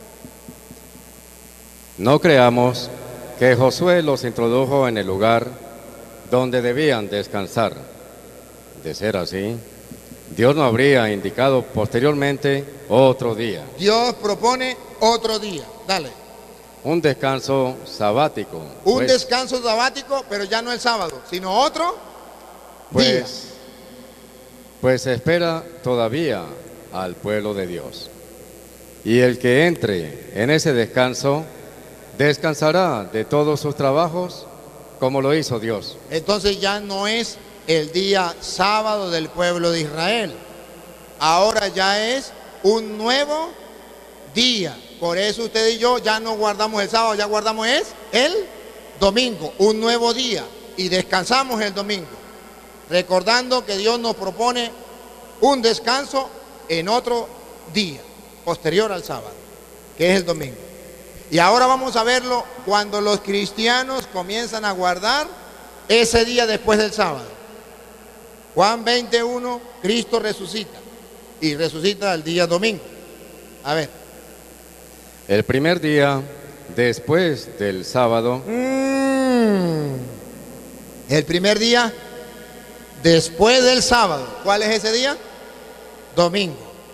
No creamos que Josué los introdujo en el lugar donde debían descansar. De ser así, Dios no habría indicado posteriormente otro día.
Dios propone otro día. Dale.
Un descanso sabático.
Un descanso sabático, pero ya no el sábado, sino otro día.
Pues se espera todavía al pueblo de Dios. Y el que entre en ese descanso descansará de todos sus trabajos como lo hizo Dios.
Entonces ya no es el día sábado del pueblo de Israel. Ahora ya es un nuevo día. Por eso usted y yo ya no guardamos el sábado, ya guardamos el domingo, un nuevo día. Y descansamos el domingo. Recordando que Dios nos propone un descanso en otro día, posterior al sábado, que es el domingo. Y ahora vamos a verlo cuando los cristianos comienzan a guardar ese día después del sábado. Juan 21, Cristo resucita y resucita el día domingo. A ver.
El primer día después del sábado.
El primer día después del sábado. ¿Cuál es ese día? Domingo.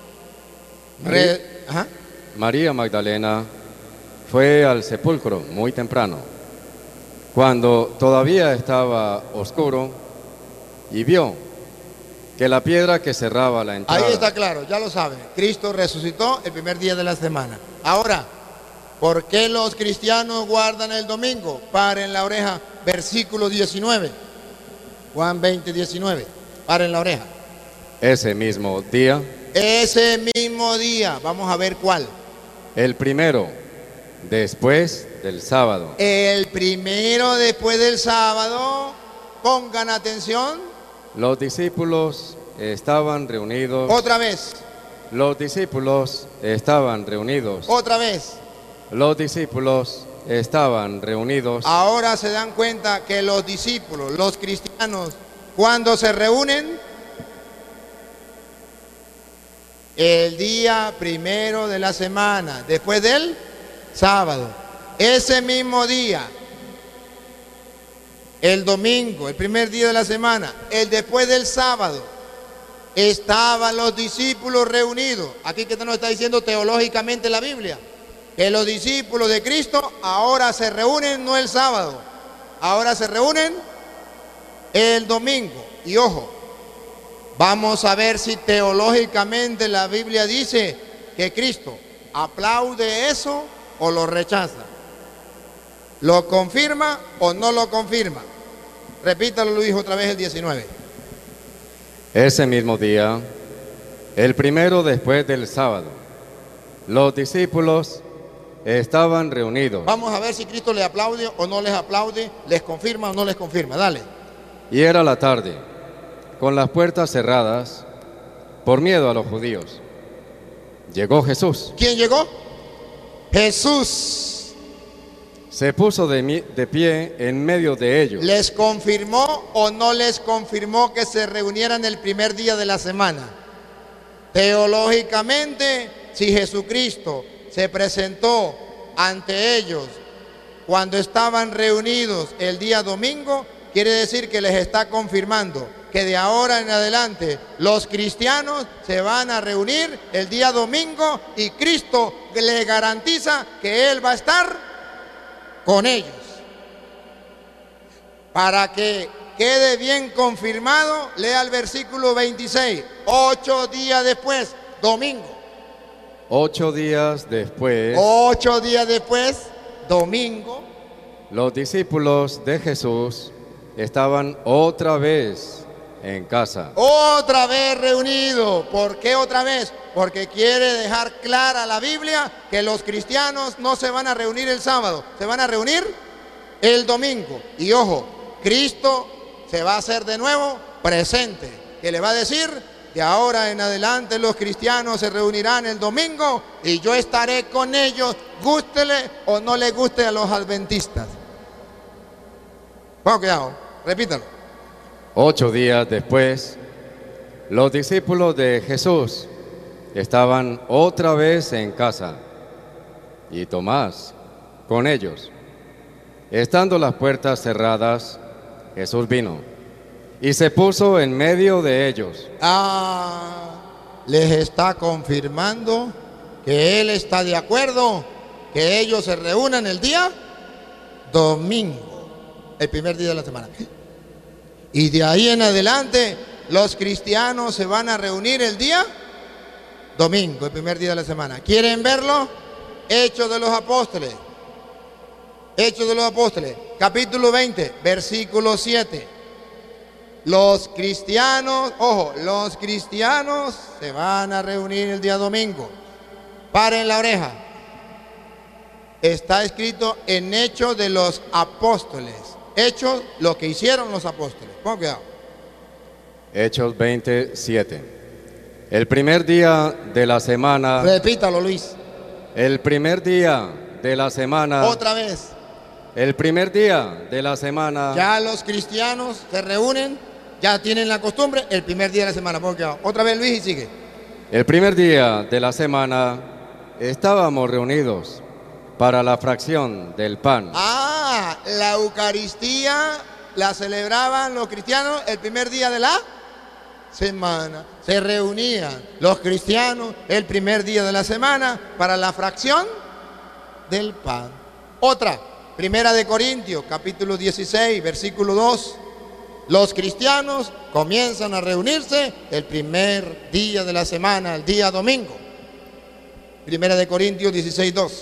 María Magdalena fue al sepulcro muy temprano, cuando todavía estaba oscuro, y vio que la piedra que cerraba la entrada...
Ahí está claro, ya lo saben. Cristo resucitó el primer día de la semana. Ahora, ¿por qué los cristianos guardan el domingo? Paren la oreja, versículo 19. Juan 20, 19. Paren la oreja.
Ese mismo día.
Ese mismo día. Vamos a ver cuál.
El primero después del sábado.
El primero después del sábado. Pongan atención.
Los discípulos estaban reunidos.
Otra vez.
Los discípulos estaban reunidos.
Otra vez.
Los discípulos estaban reunidos.
Ahora se dan cuenta que los discípulos, los cristianos, cuando se reúnen, el día primero de la semana, después del sábado, ese mismo día, el domingo, el primer día de la semana, el después del sábado, estaban los discípulos reunidos. Aquí que nos está diciendo teológicamente la Biblia, que los discípulos de Cristo ahora se reúnen no el sábado, ahora se reúnen el domingo. Y ojo, vamos a ver si teológicamente la Biblia dice que Cristo aplaude eso o lo rechaza. ¿Lo confirma o no lo confirma? Repítalo, Luis, otra vez el 19.
Ese mismo día, el primero después del sábado, los discípulos estaban reunidos.
Vamos a ver si Cristo les aplaude o no les aplaude, les confirma o no les confirma. Dale.
Y era la tarde, con las puertas cerradas, por miedo a los judíos. Llegó Jesús.
¿Quién llegó? Jesús.
Se puso de pie en medio de ellos.
¿Les confirmó o no les confirmó que se reunieran el primer día de la semana? Teológicamente, si Jesucristo se presentó ante ellos cuando estaban reunidos el día domingo, quiere decir que les está confirmando que de ahora en adelante los cristianos se van a reunir el día domingo y Cristo le garantiza que Él va a estar con ellos. Para que quede bien confirmado, lea el versículo 26. 8 días después, domingo.
8 días después,
8 días después, domingo.
los discípulos de Jesús estaban otra vez en casa.
Otra vez reunido. ¿Por qué otra vez? Porque quiere dejar clara la Biblia que los cristianos no se van a reunir el sábado, se van a reunir el domingo. Y ojo, Cristo se va a hacer de nuevo presente, que le va a decir: de ahora en adelante los cristianos se reunirán el domingo y yo estaré con ellos, gústele o no le guste a los adventistas. Bueno, cuidado, repítalo.
8 días después, los discípulos de Jesús estaban otra vez en casa y Tomás con ellos. Estando las puertas cerradas, Jesús vino y se puso en medio de ellos.
Les está confirmando que Él está de acuerdo que ellos se reúnan el día domingo, el primer día de la semana. Y de ahí en adelante los cristianos se van a reunir el día domingo, el primer día de la semana. ¿Quieren verlo? Hechos de los Apóstoles. Hechos de los Apóstoles, capítulo 20, versículo 7. Los cristianos, ojo, los cristianos se van a reunir el día domingo. Paren la oreja. Está escrito en Hechos de los Apóstoles. Hechos, lo que hicieron los apóstoles. Pon cuidado.
Hechos 27. El primer día de la semana.
Repítalo, Luis.
El primer día de la semana.
Otra vez.
El primer día de la semana.
Ya los cristianos se reúnen, ya tienen la costumbre, el primer día de la semana. Pon cuidado. Otra vez, Luis, y sigue.
El primer día de la semana estábamos reunidos para la fracción del pan.
La Eucaristía la celebraban los cristianos el primer día de la semana. Se reunían los cristianos el primer día de la semana para la fracción del pan. Otra, Primera de Corintios, capítulo 16, versículo 2. Los cristianos comienzan a reunirse el primer día de la semana, el día domingo. Primera de Corintios 16, 2.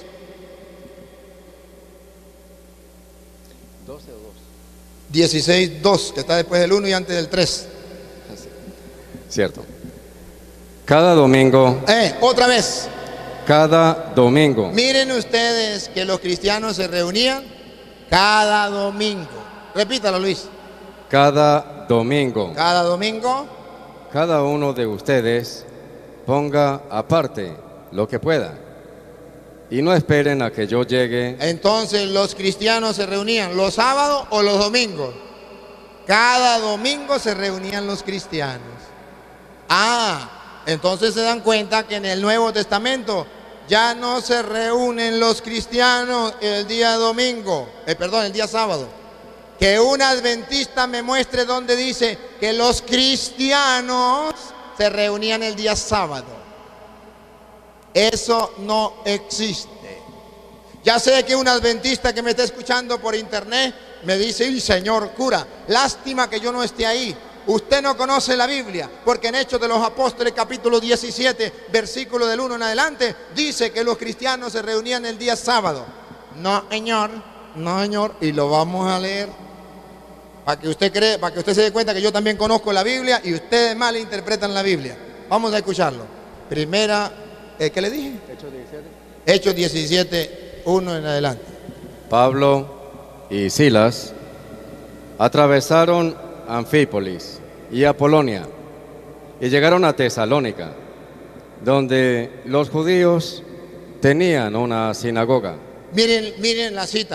16, 2, que está después del 1 y antes del 3.
Cierto. Cada domingo.
Otra vez.
Cada domingo.
Miren ustedes que los cristianos se reunían cada domingo. Repítalo, Luis.
Cada domingo.
Cada domingo.
Cada uno de ustedes ponga aparte lo que pueda. Y no esperen a que yo llegue.
Entonces los cristianos se reunían los sábados o los domingos. Cada domingo se reunían los cristianos. Entonces se dan cuenta que en el Nuevo Testamento ya no se reúnen los cristianos el día domingo, el día sábado. Que un adventista me muestre donde dice que los cristianos se reunían el día sábado. Eso no existe. Ya sé que un adventista que me está escuchando por internet me dice: "Y señor cura, lástima que yo no esté ahí. Usted no conoce la Biblia, porque en Hechos de los Apóstoles, capítulo 17, versículo del 1 en adelante, dice que los cristianos se reunían el día sábado". No, señor, no, señor, y lo vamos a leer para que usted se dé cuenta que yo también conozco la Biblia y ustedes malinterpretan la Biblia. Vamos a escucharlo. Primera, ¿qué le dije? Hechos 17, 1 en adelante.
Pablo y Silas atravesaron Anfípolis y Apolonia y llegaron a Tesalónica, donde los judíos tenían una sinagoga.
Miren la cita.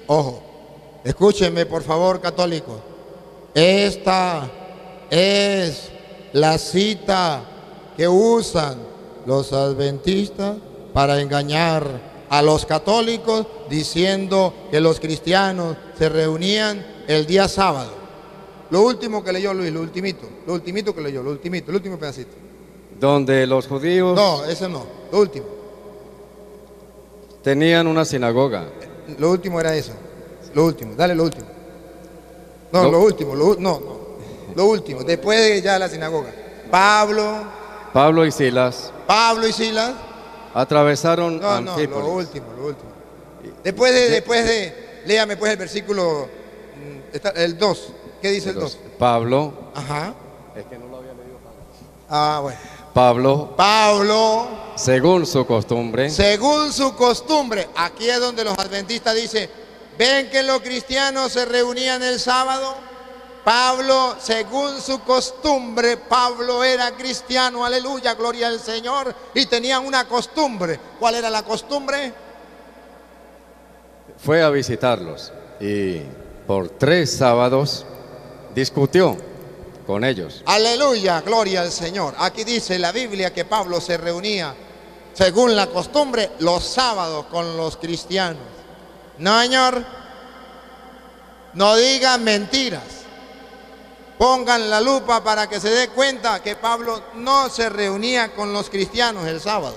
Ojo, escúchenme por favor, católicos. Esta es la cita que usan los adventistas para engañar a los católicos, diciendo que los cristianos se reunían el día sábado. Lo último que leyó Luis, lo ultimito que leyó, el último pedacito.
Donde los judíos
No, ese no, lo último.
tenían una sinagoga.
Lo último era eso. Lo último, dale lo último. No,
No.
lo último, lo último, después de ya la sinagoga.
Pablo y Silas
Pablo y Silas.
atravesaron
No,
Anfípolis.
lo último. Después de, léame pues el versículo, el 2. ¿Qué dice el 2?
Pablo,
Ajá.
es que no lo había leído.
Bueno.
Pablo, según su costumbre,
Según su costumbre, aquí es donde los adventistas dicen, ven que los cristianos se reunían el sábado. Pablo, según su costumbre, Pablo era cristiano, aleluya, gloria al Señor, y tenían una costumbre. ¿Cuál era la costumbre?
fue a visitarlos y por 3 sábados discutió con ellos.
Aleluya, gloria al Señor. Aquí dice la Biblia que Pablo se reunía, según la costumbre, los sábados con los cristianos. No, señor, no digan mentiras. Pongan la lupa para que se dé cuenta que Pablo no se reunía con los cristianos el sábado.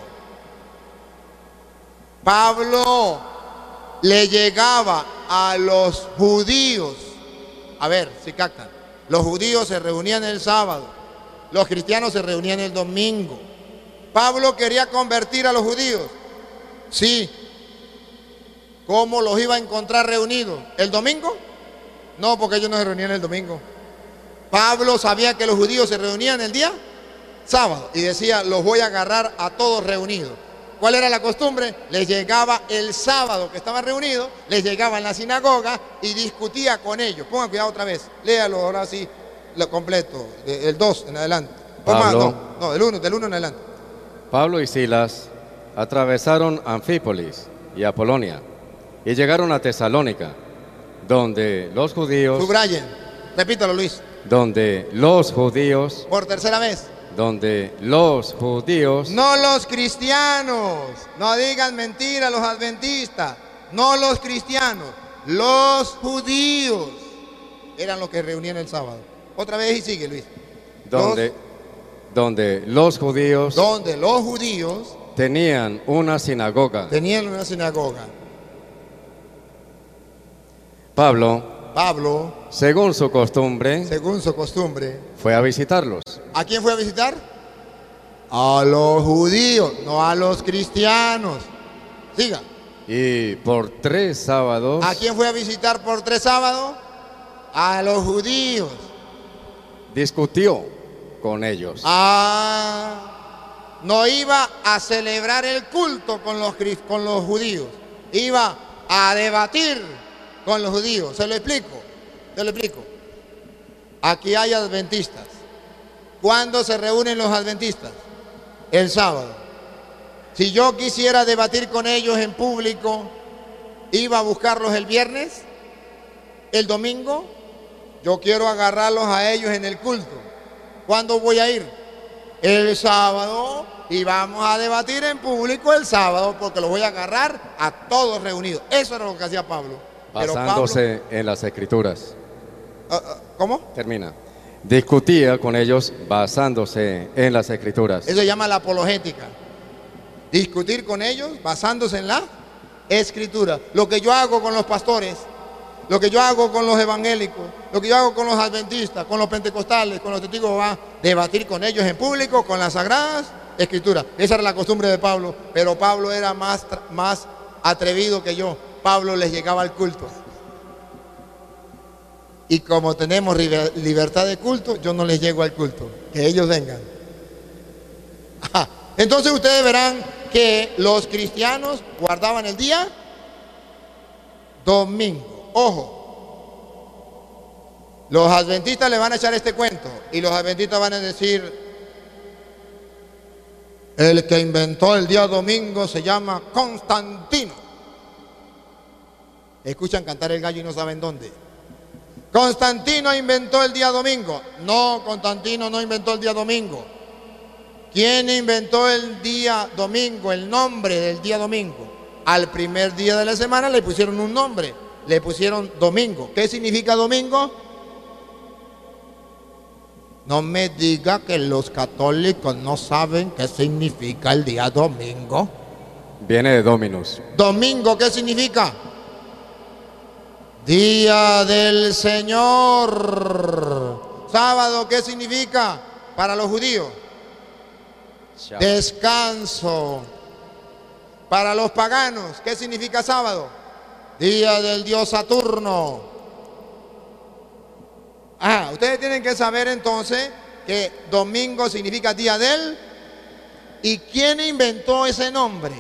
Pablo le llegaba a los judíos. A ver si captan. Los judíos se reunían el sábado. Los cristianos se reunían el domingo. Pablo quería convertir a los judíos. Sí. ¿Cómo los iba a encontrar reunidos? ¿El domingo? No, porque ellos no se reunían el domingo. Pablo sabía que los judíos se reunían el día sábado y decía, los voy a agarrar a todos reunidos. ¿Cuál era la costumbre? Les llegaba el sábado que estaban reunidos, les llegaba en la sinagoga y discutía con ellos. Pongan cuidado otra vez, léalo ahora sí, lo completo, el 2 en adelante.
Pablo.
No, del 1 en adelante.
Pablo y Silas atravesaron Anfípolis y Apolonia y llegaron a Tesalónica, donde los judíos,
Subrayen, repítalo Luis,
donde los judíos,
por tercera vez.
donde los judíos,
No los cristianos, no digan mentira los adventistas, no los cristianos, los judíos eran los que reunían el sábado. Otra vez y sigue Luis.
donde los judíos
Donde los judíos
tenían una sinagoga.
tenían una sinagoga.
Pablo, según su costumbre,
Según su costumbre,
fue a visitarlos.
¿a quién fue a visitar? A los judíos, no a los cristianos. Siga.
Y por 3 sábados
¿A quién fue a visitar por 3 sábados? A los judíos.
discutió con ellos.
No iba a celebrar el culto con los judíos, iba a debatir con los judíos. Se lo explico. Aquí hay adventistas. ¿Cuándo se reúnen los adventistas? El sábado. Si yo quisiera debatir con ellos en público, iba a buscarlos el viernes, el domingo. Yo quiero agarrarlos a ellos en el culto. ¿Cuándo voy a ir? El sábado, y vamos a debatir en público el sábado, porque los voy a agarrar a todos reunidos. Eso era lo que hacía Pablo. Pero
Basándose en las escrituras.
¿Cómo?
Termina. Discutía con ellos basándose en las escrituras.
Eso se llama la apologética. Discutir con ellos basándose en la escritura. Lo que yo hago con los pastores, lo que yo hago con los evangélicos, lo que yo hago con los adventistas, con los pentecostales, con los testigos de Jehová, debatir con ellos en público con las sagradas escrituras. Esa era la costumbre de Pablo, pero Pablo era más atrevido que yo. Pablo les llegaba al culto. Y como tenemos libertad de culto, yo no les llego al culto. Que ellos vengan. Entonces ustedes verán que los cristianos guardaban el día domingo. Ojo. Los adventistas le van a echar este cuento. Y los adventistas van a decir, el que inventó el día domingo se llama Constantino. Escuchan cantar el gallo y no saben dónde. Constantino inventó el día domingo. No, Constantino no inventó el día domingo. ¿Quién inventó el día domingo, el nombre del día domingo? Al primer día de la semana le pusieron un nombre, le pusieron domingo. ¿Qué significa domingo? No me diga que los católicos no saben qué significa el día domingo.
Viene de Dominus.
Domingo, ¿qué significa? Día del Señor. Sábado, ¿qué significa para los judíos? Descanso. Para los paganos, ¿qué significa sábado? Día del dios Saturno. Ustedes tienen que saber entonces que domingo significa día del. ¿Y quién inventó ese nombre?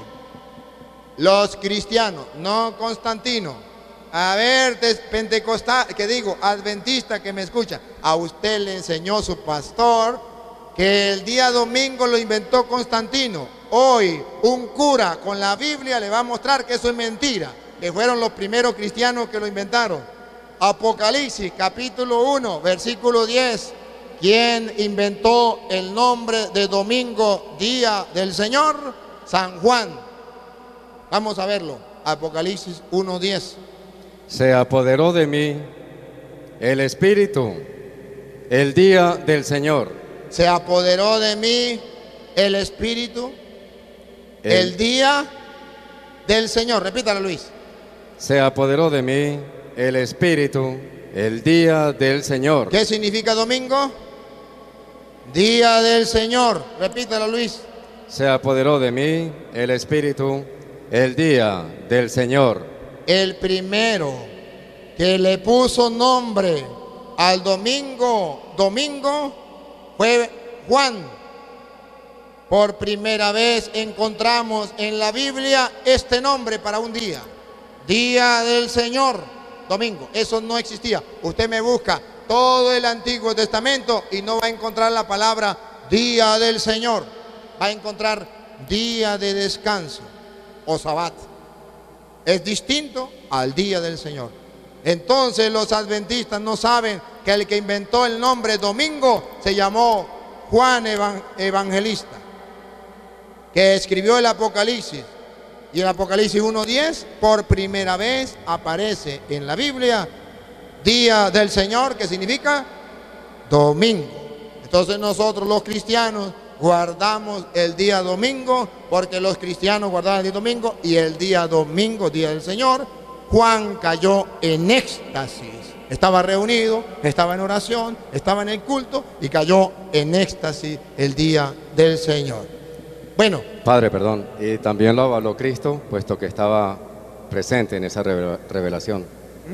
Los cristianos, no Constantino. A ver, pentecostal, que digo, adventista que me escucha, a usted le enseñó su pastor que el día domingo lo inventó Constantino. Hoy un cura con la Biblia le va a mostrar que eso es mentira, que fueron los primeros cristianos que lo inventaron. Apocalipsis capítulo 1, versículo 10. ¿Quién inventó el nombre de domingo, día del Señor? San Juan. Vamos a verlo. Apocalipsis 1:10.
Se apoderó de mí el Espíritu el día del Señor.
Se apoderó de mí el Espíritu el día del Señor. Repítalo, Luis.
Se apoderó de mí el Espíritu el día del Señor.
¿Qué significa domingo? Día del Señor. Repítalo, Luis.
Se apoderó de mí el Espíritu el día del Señor.
El primero que le puso nombre al domingo fue Juan. Por primera vez encontramos en la Biblia este nombre para un día. Día del Señor, domingo. Eso no existía. Usted me busca todo el Antiguo Testamento y no va a encontrar la palabra día del Señor. Va a encontrar día de descanso o sabbat. Es distinto al día del Señor. Entonces los adventistas no saben que el que inventó el nombre domingo se llamó Juan Evangelista, que escribió el Apocalipsis. Y el Apocalipsis 1:10 por primera vez aparece en la Biblia día del Señor, que significa domingo. Entonces nosotros los cristianos guardamos el día domingo, porque los cristianos guardaban el día domingo, y el día domingo, día del Señor, Juan cayó en éxtasis. Estaba reunido, estaba en oración, estaba en el culto y cayó en éxtasis el día del Señor. Bueno.
Padre, perdón, y también lo avaló Cristo, puesto que estaba presente en esa revelación.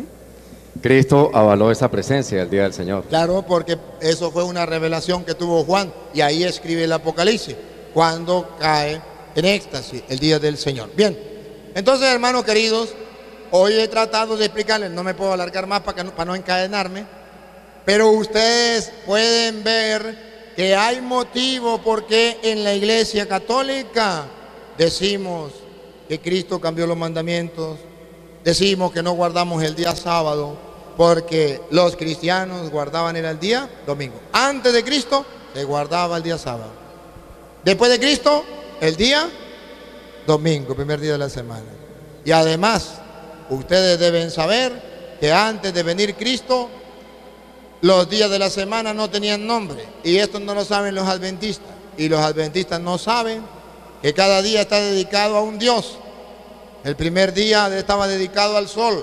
Cristo avaló esa presencia el día del Señor.
Claro, porque eso fue una revelación que tuvo Juan, y ahí escribe el Apocalipsis, cuando cae en éxtasis el día del Señor. Bien, entonces, hermanos queridos, hoy he tratado de explicarles, no me puedo alargar más para no encadenarme, pero ustedes pueden ver que hay motivo por qué en la Iglesia Católica decimos que Cristo cambió los mandamientos, decimos que no guardamos el día sábado, porque los cristianos guardaban el día domingo. Antes de Cristo se guardaba el día sábado. Después de Cristo, el día domingo, primer día de la semana. Y además, ustedes deben saber que antes de venir Cristo, los días de la semana no tenían nombre. Y esto no lo saben los adventistas. Y los adventistas no saben que cada día está dedicado a un Dios. El primer día estaba dedicado al sol.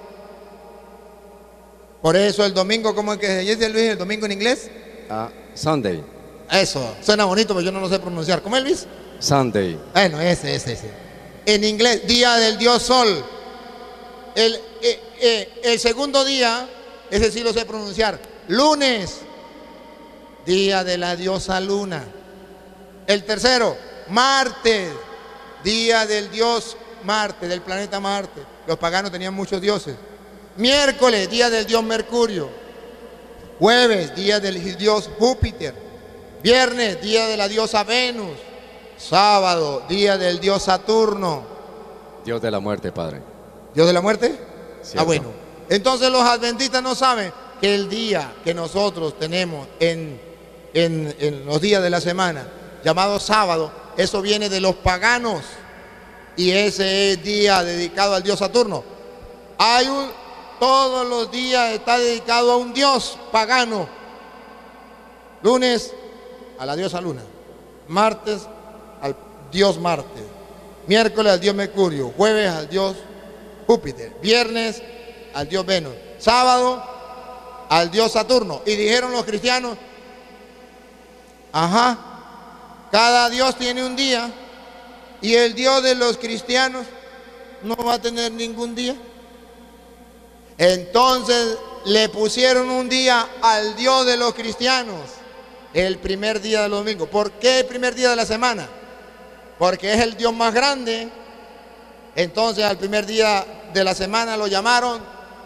Por eso el domingo, ¿cómo es que se dice, Luis, el domingo en inglés?
Sunday.
Eso, suena bonito, pero yo no lo sé pronunciar. ¿Cómo es, Luis?
Sunday.
Bueno, ese. En inglés, día del dios sol. El segundo día, ese sí lo sé pronunciar. Lunes, día de la diosa luna. El tercero, martes, día del dios Marte, del planeta Marte. Los paganos tenían muchos dioses. Miércoles, día del dios Mercurio. Jueves, día del dios Júpiter. Viernes, día de la diosa Venus. Sábado, día del dios Saturno.
Dios de la muerte, Padre.
¿Dios de la muerte?
¿cierto?
bueno. Entonces los adventistas no saben que el día que nosotros tenemos en los días de la semana, llamado sábado, eso viene de los paganos. Y ese es día dedicado al dios Saturno. Todos los días está dedicado a un dios pagano. Lunes a la diosa Luna, martes al dios Marte, miércoles al dios Mercurio, jueves al dios Júpiter, viernes al dios Venus, sábado al dios Saturno. Y dijeron los cristianos, cada dios tiene un día y el dios de los cristianos no va a tener ningún día. Entonces le pusieron un día al dios de los cristianos, el primer día del domingo. ¿Por qué el primer día de la semana? Porque es el dios más grande. Entonces al primer día de la semana lo llamaron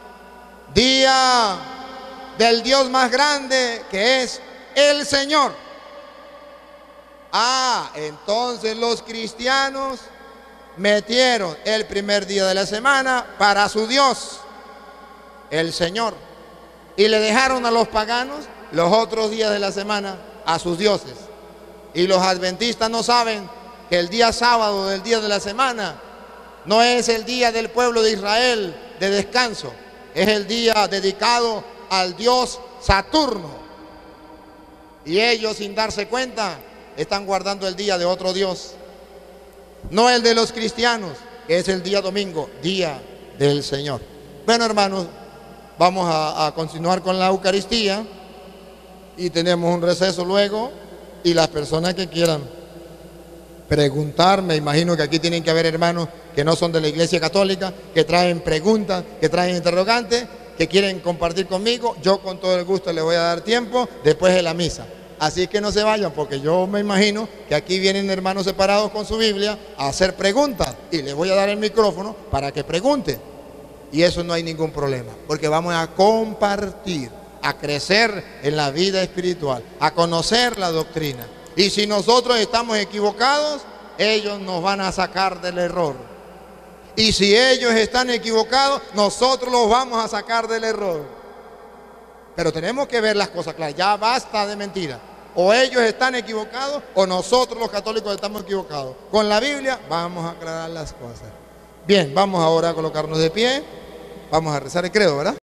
día del dios más grande, que es el Señor. Entonces los cristianos metieron el primer día de la semana para su Dios, el Señor, y le dejaron a los paganos los otros días de la semana a sus dioses. Y los adventistas no saben que el día sábado del día de la semana no es el día del pueblo de Israel de descanso, es el día dedicado al dios Saturno. Y ellos, sin darse cuenta, están guardando el día de otro dios, no el de los cristianos, que es el día domingo, día del Señor. Bueno, hermanos, vamos a continuar con la Eucaristía y tenemos un receso luego, y las personas que quieran preguntar, me imagino que aquí tienen que haber hermanos que no son de la Iglesia Católica, que traen preguntas, que traen interrogantes, que quieren compartir conmigo. Yo con todo el gusto les voy a dar tiempo después de la misa. Así que no se vayan, porque yo me imagino que aquí vienen hermanos separados con su Biblia a hacer preguntas, y les voy a dar el micrófono para que pregunten. Y eso no hay ningún problema, porque vamos a compartir, a crecer en la vida espiritual, a conocer la doctrina. Y si nosotros estamos equivocados, ellos nos van a sacar del error. Y si ellos están equivocados, nosotros los vamos a sacar del error. Pero tenemos que ver las cosas claras, ya basta de mentiras. O ellos están equivocados o nosotros los católicos estamos equivocados. Con la Biblia vamos a aclarar las cosas. Bien, vamos ahora a colocarnos de pie, vamos a rezar el credo, ¿verdad?